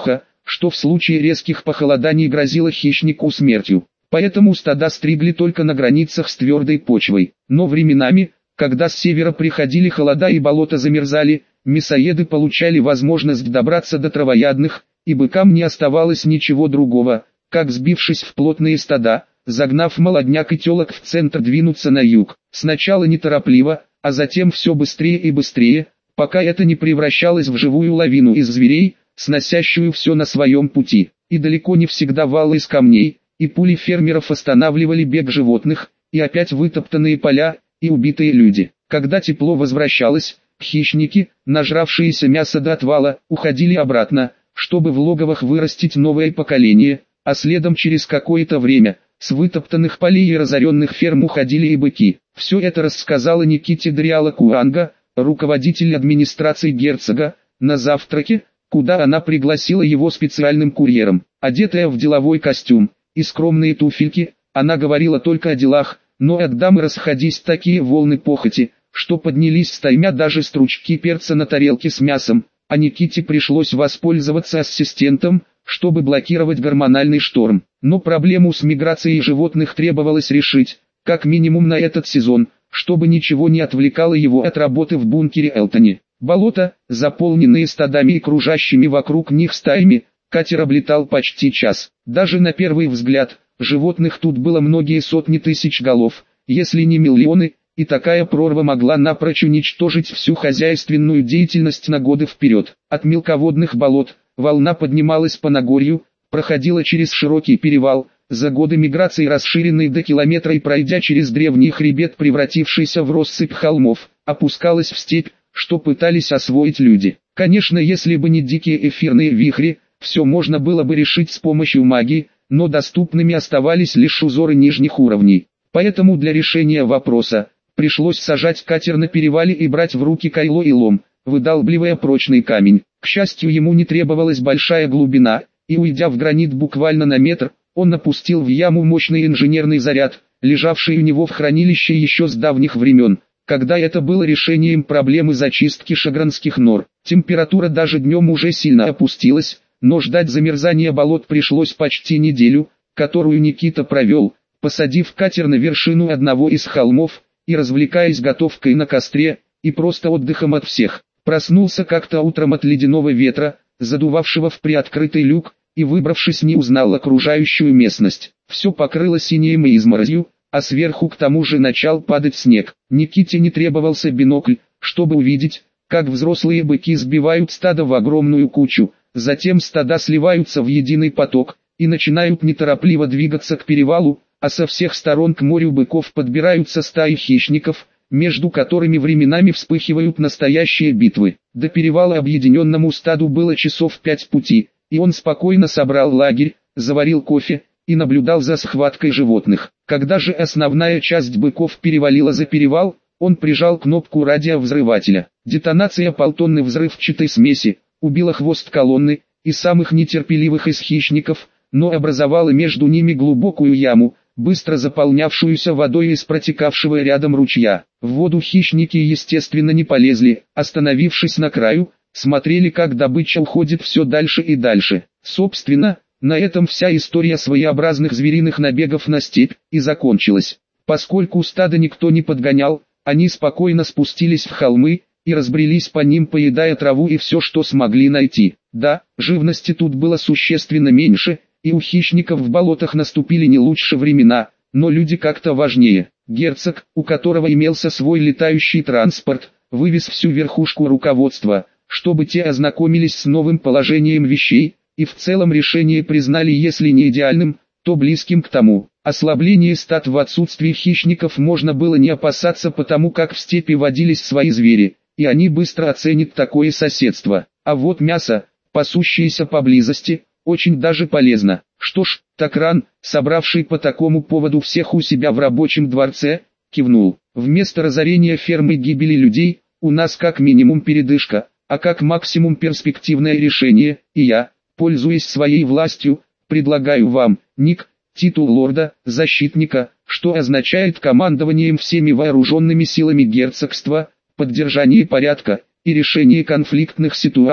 что в случае резких похолоданий грозило хищнику смертью. Поэтому стада стригли только на границах с твердой почвой. Но временами, когда с севера приходили холода и болота замерзали, мясоеды получали возможность добраться до травоядных, и быкам не оставалось ничего другого, как сбившись в плотные стада, загнав молодняк и телок в центр, двинуться на юг. Сначала неторопливо, а затем все быстрее и быстрее, пока это не превращалось в живую лавину из зверей, сносящую все на своем пути. И далеко не всегда валы из камней, и пули фермеров останавливали бег животных, и опять вытоптанные поля, и убитые люди. Когда тепло возвращалось, хищники, нажравшиеся мяса до отвала, уходили обратно, чтобы в логовах вырастить новое поколение, а следом через какое-то время, с вытоптанных полей и разоренных ферм уходили и быки. Все это рассказала Никите Дриала-Куанга, руководитель администрации герцога, на завтраке, куда она пригласила его специальным курьером. Одетая в деловой костюм и скромные туфельки, она говорила только о делах, но от дамы расходились такие волны похоти, что поднялись стаймя даже стручки перца на тарелке с мясом, а Никите пришлось воспользоваться ассистентом, чтобы блокировать гормональный шторм. Но проблему с миграцией животных требовалось решить, как минимум на этот сезон, чтобы ничего не отвлекало его от работы в бункере Элтони. Болота, заполненные стадами и кружащими вокруг них стаями, катер облетал почти час. Даже на первый взгляд, животных тут было многие сотни тысяч голов, если не миллионы, и такая прорва могла напрочь уничтожить всю хозяйственную деятельность на годы вперед. От мелководных болот, волна поднималась по Нагорью, проходила через широкий перевал, за годы миграции расширенный до километра и пройдя через древний хребет, превратившийся в россыпь холмов, опускалась в степь, что пытались освоить люди. Конечно, если бы не дикие эфирные вихри, все можно было бы решить с помощью магии, но доступными оставались лишь узоры нижних уровней. Поэтому для решения вопроса, пришлось сажать катер на перевале и брать в руки кайло и лом, выдалбливая прочный камень. К счастью, ему не требовалась большая глубина, и уйдя в гранит буквально на метр, он опустил в яму мощный инженерный заряд, лежавший у него в хранилище еще с давних времен, когда это было решением проблемы зачистки шагранских нор. Температура даже днем уже сильно опустилась, но ждать замерзания болот пришлось почти неделю, которую Никита провел, посадив катер на вершину одного из холмов, и развлекаясь готовкой на костре, и просто отдыхом от всех. Проснулся как-то утром от ледяного ветра, задувавшего в приоткрытый люк, и выбравшись не узнал окружающую местность. Все покрыло синеем и изморозью, а сверху к тому же начал падать снег. Никите не требовался бинокль, чтобы увидеть, как взрослые быки сбивают стадо в огромную кучу, затем стада сливаются в единый поток, и начинают неторопливо двигаться к перевалу, а со всех сторон к морю быков подбираются стаи хищников, между которыми временами вспыхивают настоящие битвы. До перевала объединенному стаду было часов 5 пути, и он спокойно собрал лагерь, заварил кофе и наблюдал за схваткой животных. Когда же основная часть быков перевалила за перевал, он прижал кнопку радиовзрывателя. Детонация полтонны взрывчатой смеси убила хвост колонны и самых нетерпеливых из хищников, но образовала между ними глубокую яму, быстро заполнявшуюся водой из протекавшего рядом ручья. В воду хищники естественно не полезли, остановившись на краю, смотрели, как добыча уходит все дальше и дальше. Собственно, на этом вся история своеобразных звериных набегов на степь и закончилась. Поскольку стадо никто не подгонял, они спокойно спустились в холмы и разбрелись по ним, поедая траву и все, что смогли найти. Да, живности тут было существенно меньше, и у хищников в болотах наступили не лучшие времена, но люди как-то важнее. Герцог, у которого имелся свой летающий транспорт, вывез всю верхушку руководства, чтобы те ознакомились с новым положением вещей, и в целом решение признали, если не идеальным, то близким к тому. Ослабление стад в отсутствии хищников можно было не опасаться, потому как в степи водились свои звери, и они быстро оценят такое соседство. А вот мясо, пасущееся поблизости, очень даже полезно. Что ж, Такран, собравший по такому поводу всех у себя в рабочем дворце, кивнул. Вместо разорения фермы и гибели людей, у нас как минимум передышка, а как максимум перспективное решение, и я, пользуясь своей властью, предлагаю вам, Ник, титул лорда, защитника, что означает командованием всеми вооруженными силами герцогства, поддержание порядка и решение конфликтных ситуаций,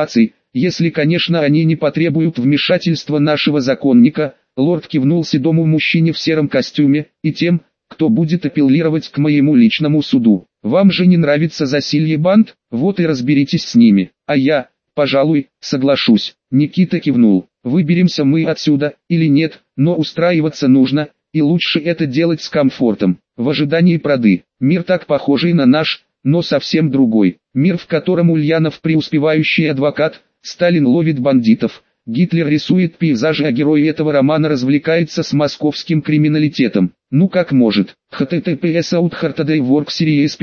если, конечно, они не потребуют вмешательства нашего законника. Лорд кивнул седому мужчине в сером костюме, и тем, кто будет апеллировать к моему личному суду. Вам же не нравится засилье банд? Вот и разберитесь с ними. А я, пожалуй, соглашусь. Никита кивнул. Выберемся мы отсюда, или нет, но устраиваться нужно, и лучше это делать с комфортом. В ожидании Прады. Мир так похожий на наш, но совсем другой. Мир, в котором Ульянов преуспевающий адвокат, Сталин ловит бандитов, Гитлер рисует пейзажи, а герой этого романа развлекается с московским криминалитетом. Ну как может. https outhartadaywork series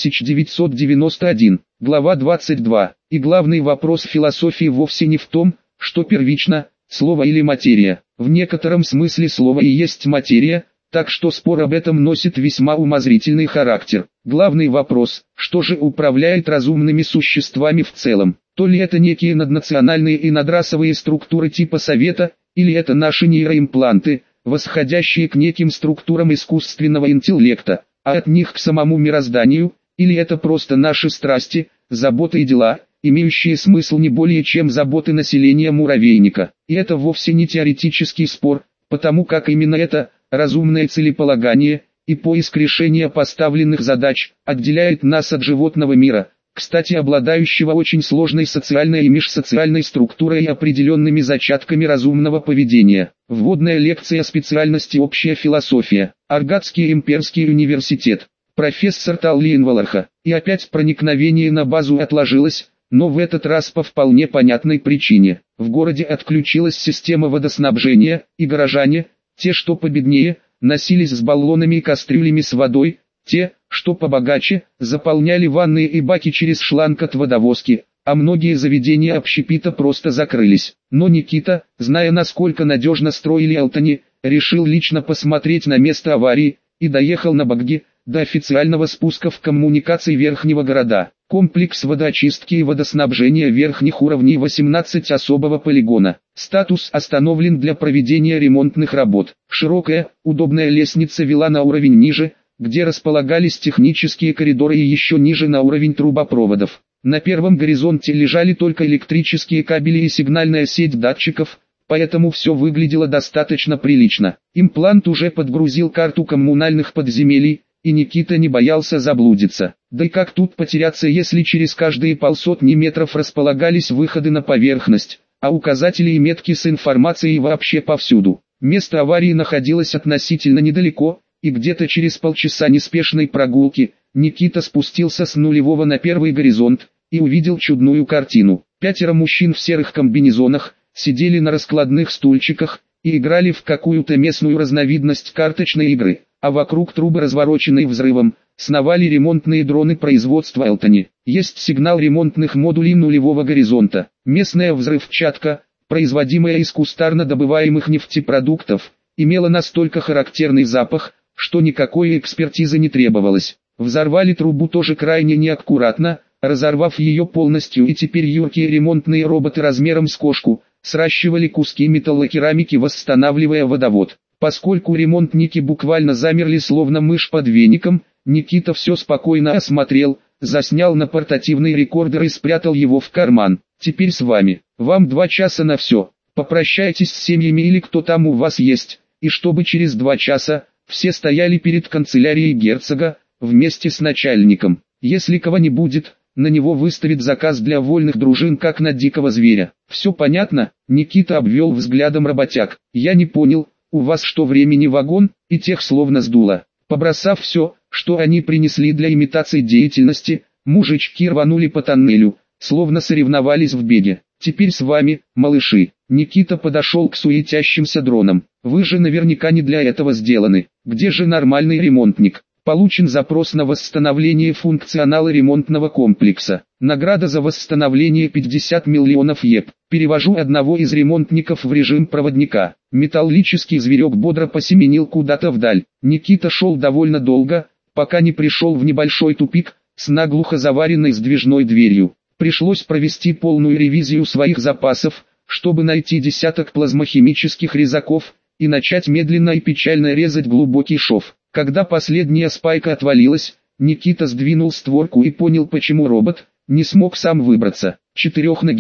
5991. Глава 22. И главный вопрос философии вовсе не в том, что первично, слово или материя. В некотором смысле слово и есть материя, так что спор об этом носит весьма умозрительный характер. Главный вопрос, что же управляет разумными существами в целом? То ли это некие наднациональные и надрасовые структуры типа Совета, или это наши нейроимпланты, восходящие к неким структурам искусственного интеллекта, а от них к самому мирозданию, или это просто наши страсти, заботы и дела, имеющие смысл не более чем заботы населения муравейника. И это вовсе не теоретический спор, потому как именно это, разумное целеполагание, и поиск решения поставленных задач, отделяет нас от животного мира, кстати обладающего очень сложной социальной и межсоциальной структурой и определенными зачатками разумного поведения. Вводная лекция специальности «Общая философия», Аргатский имперский университет, профессор Таллиен Валарха. И опять проникновение на базу отложилось, но в этот раз по вполне понятной причине. В городе отключилась система водоснабжения, и горожане, те что победнее, носились с баллонами и кастрюлями с водой, те, что побогаче, заполняли ванны и баки через шланг от водовозки, а многие заведения общепита просто закрылись. Но Никита, зная насколько надежно строили Алтани, решил лично посмотреть на место аварии, и доехал на багги, до официального спуска в коммуникации верхнего города. Комплекс водоочистки и водоснабжения верхних уровней 18 особого полигона. Статус остановлен для проведения ремонтных работ. Широкая, удобная лестница вела на уровень ниже, где располагались технические коридоры и еще ниже на уровень трубопроводов. На первом горизонте лежали только электрические кабели и сигнальная сеть датчиков, поэтому все выглядело достаточно прилично. Имплант уже подгрузил карту коммунальных подземелий, и Никита не боялся заблудиться. Да и как тут потеряться, если через каждые полсотни метров располагались выходы на поверхность, а указатели и метки с информацией вообще повсюду. Место аварии находилось относительно недалеко, и где-то через полчаса неспешной прогулки, Никита спустился с нулевого на первый горизонт, и увидел чудную картину. 5 мужчин в серых комбинезонах, сидели на раскладных стульчиках, и играли в какую-то местную разновидность карточной игры, а вокруг трубы, развороченной взрывом, сновали ремонтные дроны производства Алтани. Есть сигнал ремонтных модулей нулевого горизонта. Местная взрывчатка, производимая из кустарно добываемых нефтепродуктов, имела настолько характерный запах, что никакой экспертизы не требовалось. Взорвали трубу тоже крайне неаккуратно, разорвав ее полностью, и теперь юркие ремонтные роботы размером с кошку сращивали куски металлокерамики, восстанавливая водовод. Поскольку ремонтники буквально замерли словно мышь под веником, Никита все спокойно осмотрел, заснял на портативный рекордер и спрятал его в карман. Теперь с вами. Вам 2 часа на все. Попрощайтесь с семьями или кто там у вас есть, и чтобы через 2 часа все стояли перед канцелярией герцога, вместе с начальником. Если кого не будет, на него выставит заказ для вольных дружин как на дикого зверя. Все понятно? Никита обвел взглядом работяг. Я не понял, у вас что, времени вагон? И тех словно сдуло. Побросав все, что они принесли для имитации деятельности, мужички рванули по тоннелю, словно соревновались в беге. Теперь с вами, малыши. Никита подошел к суетящимся дронам. Вы же наверняка не для этого сделаны. Где же нормальный ремонтник? Получен запрос на восстановление функционала ремонтного комплекса. Награда за восстановление 50 миллионов ЕП. Перевожу одного из ремонтников в режим проводника. Металлический зверек бодро посеменил куда-то вдаль. Никита шел довольно долго, пока не пришел в небольшой тупик, с наглухо заваренной сдвижной дверью. Пришлось провести полную ревизию своих запасов, чтобы найти десяток плазмохимических резаков, и начать медленно и печально резать глубокий шов. Когда последняя спайка отвалилась, Никита сдвинул створку и понял, почему робот не смог сам выбраться. Четырехногий,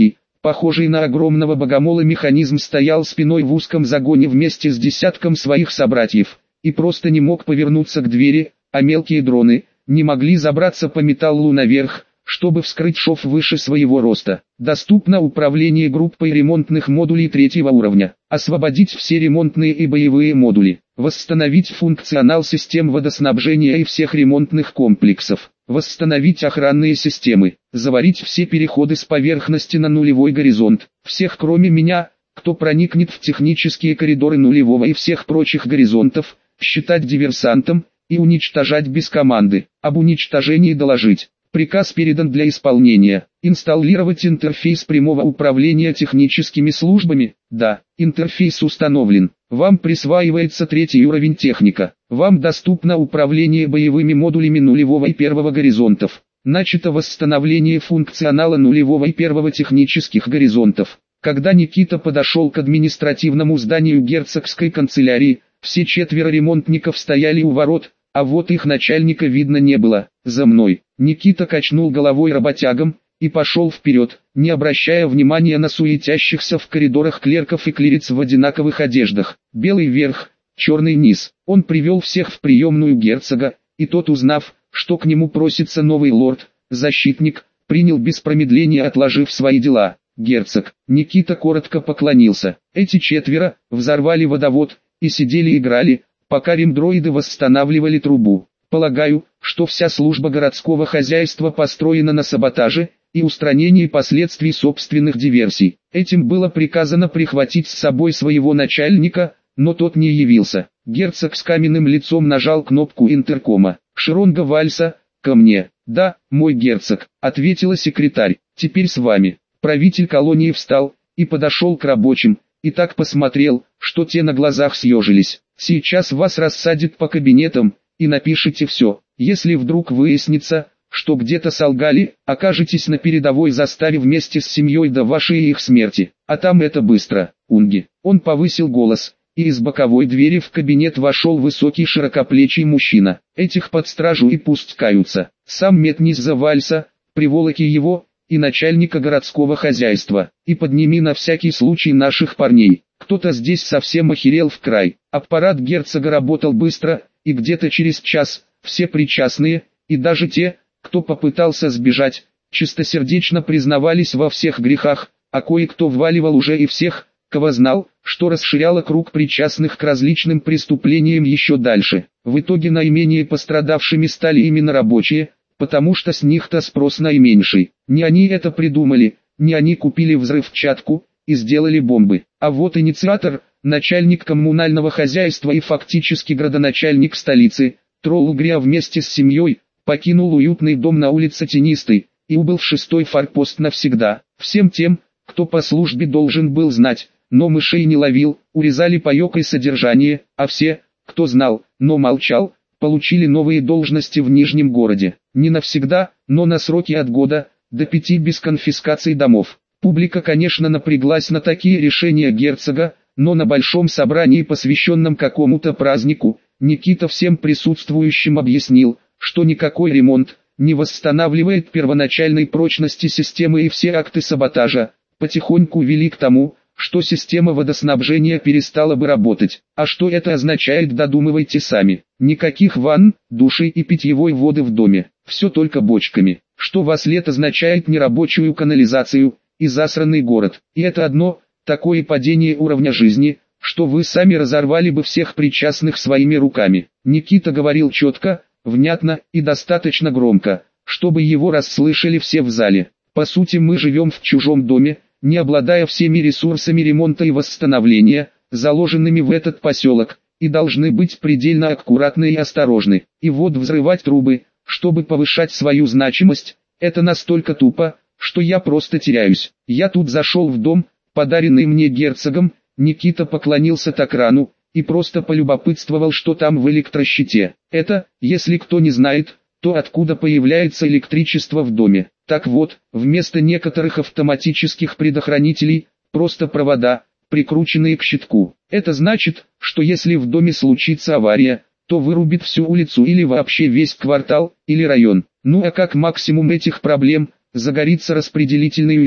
Похожий на огромного богомола механизм стоял спиной в узком загоне вместе с десятком своих собратьев, и просто не мог повернуться к двери, а мелкие дроны не могли забраться по металлу наверх, чтобы вскрыть шов выше своего роста. Доступно управление группой ремонтных модулей третьего уровня. Освободить все ремонтные и боевые модули. Восстановить функционал систем водоснабжения и всех ремонтных комплексов. Восстановить охранные системы. Заварить все переходы с поверхности на нулевой горизонт. Всех кроме меня, кто проникнет в технические коридоры нулевого и всех прочих горизонтов, считать диверсантом и уничтожать без команды. Об уничтожении доложить. Приказ передан для исполнения. Инсталлировать интерфейс прямого управления техническими службами. Да, интерфейс установлен. Вам присваивается третий уровень техника. Вам доступно управление боевыми модулями нулевого и первого горизонтов. Начато восстановление функционала нулевого и первого технических горизонтов. Когда Никита подошел к административному зданию герцогской канцелярии, все четверо ремонтников стояли у ворот, а вот их начальника видно не было. «За мной!» Никита качнул головой работягам и пошел вперед, не обращая внимания на суетящихся в коридорах клерков и клириц в одинаковых одеждах. Белый верх, черный низ. Он привел всех в приемную герцога, и тот, узнав, что к нему просится новый лорд-защитник, принял без промедления, отложив свои дела. «Герцог!» Никита коротко поклонился. Эти четверо взорвали водовод и сидели-играли, пока ремдроиды восстанавливали трубу. Полагаю, что вся служба городского хозяйства построена на саботаже и устранении последствий собственных диверсий. Этим было приказано прихватить с собой своего начальника, но тот не явился. Герцог с каменным лицом нажал кнопку интеркома. «Шеронга Вальса, ко мне». «Да, мой герцог», — ответила секретарь. «Теперь с вами». Правитель колонии встал и подошел к рабочим, и так посмотрел, что те на глазах съежились. «Сейчас вас рассадят по кабинетам, и напишите все. Если вдруг выяснится, что где-то солгали, окажетесь на передовой заставе вместе с семьей до вашей и их смерти. А там это быстро, Унги». Он повысил голос, и из боковой двери в кабинет вошел высокий широкоплечий мужчина. «Этих под стражу и пусть каются. Сам метнись за Вальса, приволоки его, и начальника городского хозяйства, и подними на всякий случай наших парней. Кто-то здесь совсем охерел в край». Аппарат герцога работал быстро, и где-то через час все причастные, и даже те, кто попытался сбежать, чистосердечно признавались во всех грехах, а кое-кто вваливал уже и всех, кого знал, что расширяло круг причастных к различным преступлениям еще дальше. В итоге наименее пострадавшими стали именно рабочие, потому что с них-то спрос наименьший. Не они это придумали, не они купили взрывчатку и сделали бомбы. А вот инициатор, начальник коммунального хозяйства и фактически градоначальник столицы, Троллгриа вместе с семьей, покинул уютный дом на улице Тенистой и убыл в 6-й форпост навсегда. Всем тем, кто по службе должен был знать, но мышей не ловил, урезали паёк и содержание, а все, кто знал, но молчал, получили новые должности в Нижнем городе. Не навсегда, но на сроки от года до 5 без конфискации домов. Публика, конечно, напряглась на такие решения герцога, но на большом собрании, посвященном какому-то празднику, Никита всем присутствующим объяснил, что никакой ремонт не восстанавливает первоначальной прочности системы, и все акты саботажа потихоньку вели к тому, что система водоснабжения перестала бы работать. А что это означает, додумывайте сами. Никаких ванн, душей и питьевой воды в доме, все только бочками. Что во след означает нерабочую канализацию и засранный город. И это одно, такое падение уровня жизни, что вы сами разорвали бы всех причастных своими руками. Никита говорил четко, внятно и достаточно громко, чтобы его расслышали все в зале. По сути, мы живем в чужом доме, не обладая всеми ресурсами ремонта и восстановления, заложенными в этот поселок, и должны быть предельно аккуратны и осторожны. И вот взрывать трубы, чтобы повышать свою значимость, это настолько тупо, что я просто теряюсь. Я тут зашел в дом, подаренный мне герцогом, Никита поклонился Такрану, и просто полюбопытствовал, что там в электрощите. Это, если кто не знает, то откуда появляется электричество в доме. Так вот, вместо некоторых автоматических предохранителей, просто провода, прикрученные к щитку. Это значит, что если в доме случится авария, то вырубит всю улицу или вообще весь квартал или район. Ну а как максимум этих проблем, загорится распределительный узел,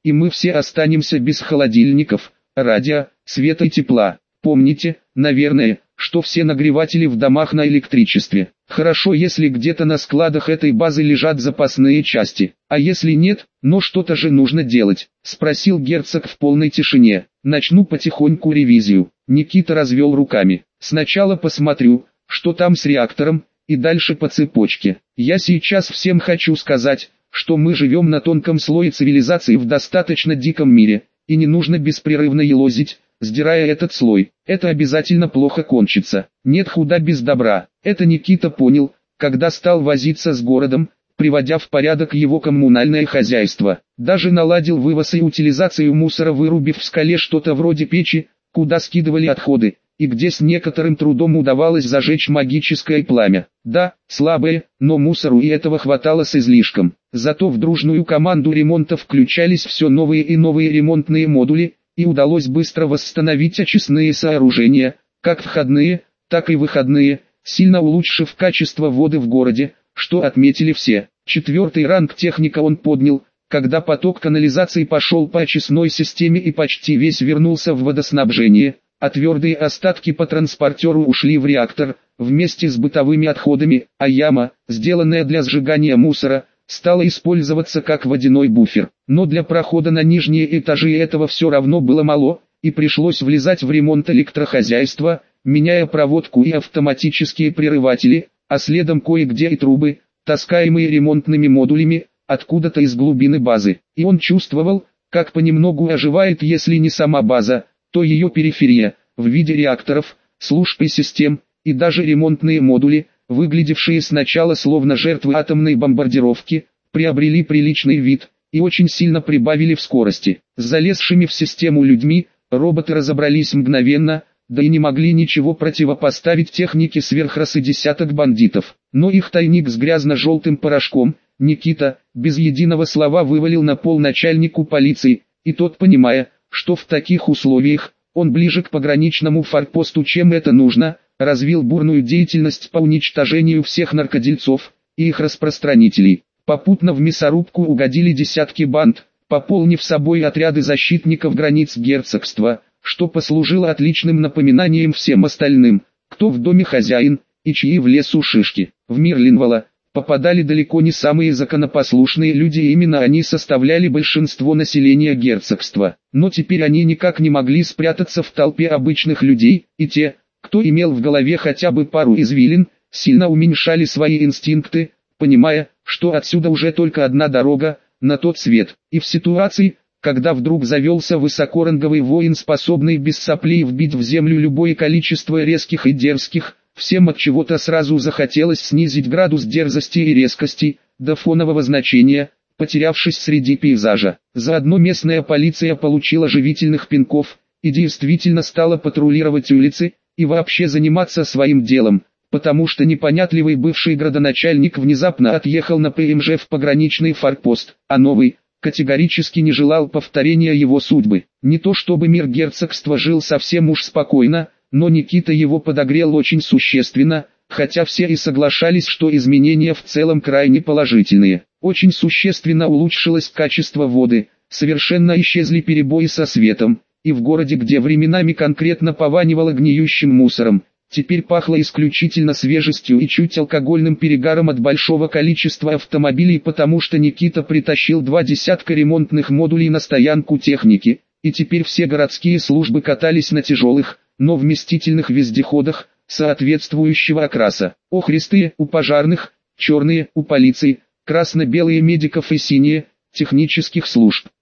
и мы все останемся без холодильников, радио, света и тепла. Помните, наверное, что все нагреватели в домах на электричестве. Хорошо, если где-то на складах этой базы лежат запасные части. А если нет, но что-то же нужно делать, спросил герцог в полной тишине. Начну потихоньку ревизию. Никита развел руками. Сначала посмотрю, что там с реактором, и дальше по цепочке. Я сейчас всем хочу сказать, что мы живем на тонком слое цивилизации в достаточно диком мире, и не нужно беспрерывно елозить, сдирая этот слой. Это обязательно плохо кончится. Нет худа без добра. Это Никита понял, когда стал возиться с городом, приводя в порядок его коммунальное хозяйство. Даже наладил вывоз и утилизацию мусора, вырубив в скале что-то вроде печи, куда скидывали отходы, и где с некоторым трудом удавалось зажечь магическое пламя. Да, слабое, но мусору и этого хватало с излишком. Зато в дружную команду ремонта включались все новые и новые ремонтные модули, и удалось быстро восстановить очистные сооружения, как входные, так и выходные, сильно улучшив качество воды в городе, что отметили все. 4-й ранг техника он поднял, когда поток канализации пошел по очистной системе и почти весь вернулся в водоснабжение, а твердые остатки по транспортеру ушли в реактор, вместе с бытовыми отходами, а яма, сделанная для сжигания мусора, стала использоваться как водяной буфер. Но для прохода на нижние этажи этого все равно было мало, и пришлось влезать в ремонт электрохозяйства, меняя проводку и автоматические прерыватели, а следом кое-где и трубы, таскаемые ремонтными модулями, откуда-то из глубины базы. И он чувствовал, как понемногу оживает, если не сама база, то ее периферия, в виде реакторов, служб и систем, и даже ремонтные модули, выглядевшие сначала словно жертвы атомной бомбардировки, приобрели приличный вид, и очень сильно прибавили в скорости. С залезшими в систему людьми, роботы разобрались мгновенно, да и не могли ничего противопоставить технике сверхрасы десяток бандитов. Но их тайник с грязно-желтым порошком, Никита, без единого слова вывалил на пол начальнику полиции, и тот, понимая, что в таких условиях, он ближе к пограничному форпосту, чем это нужно, развил бурную деятельность по уничтожению всех наркодельцов и их распространителей. Попутно в мясорубку угодили десятки банд, пополнив собой отряды защитников границ герцогства, что послужило отличным напоминанием всем остальным, кто в доме хозяин, и чьи в лесу шишки. В мир Линвала попадали далеко не самые законопослушные люди, и именно они составляли большинство населения герцогства. Но теперь они никак не могли спрятаться в толпе обычных людей, и те, кто имел в голове хотя бы пару извилин, сильно уменьшали свои инстинкты, понимая, что отсюда уже только одна дорога, на тот свет. И в ситуации, когда вдруг завелся высокоранговый воин, способный без соплей вбить в землю любое количество резких и дерзких, всем от чего-то сразу захотелось снизить градус дерзости и резкости до фонового значения, потерявшись среди пейзажа. Заодно местная полиция получила живительных пинков и действительно стала патрулировать улицы и вообще заниматься своим делом, потому что непонятливый бывший градоначальник внезапно отъехал на ПМЖ в пограничный форпост, а новый категорически не желал повторения его судьбы. Не то чтобы мир герцогства жил совсем уж спокойно, но Никита его подогрел очень существенно, хотя все и соглашались, что изменения в целом крайне положительные. Очень существенно улучшилось качество воды, совершенно исчезли перебои со светом, и в городе, где временами конкретно пованивало гниющим мусором, теперь пахло исключительно свежестью и чуть алкогольным перегаром от большого количества автомобилей, потому что Никита притащил 20 ремонтных модулей на стоянку техники, и теперь все городские службы катались на тяжелых, но вместительных вездеходах, соответствующего окраса. Охристые у пожарных, черные у полиции, красно-белые медиков и синие, технических служб.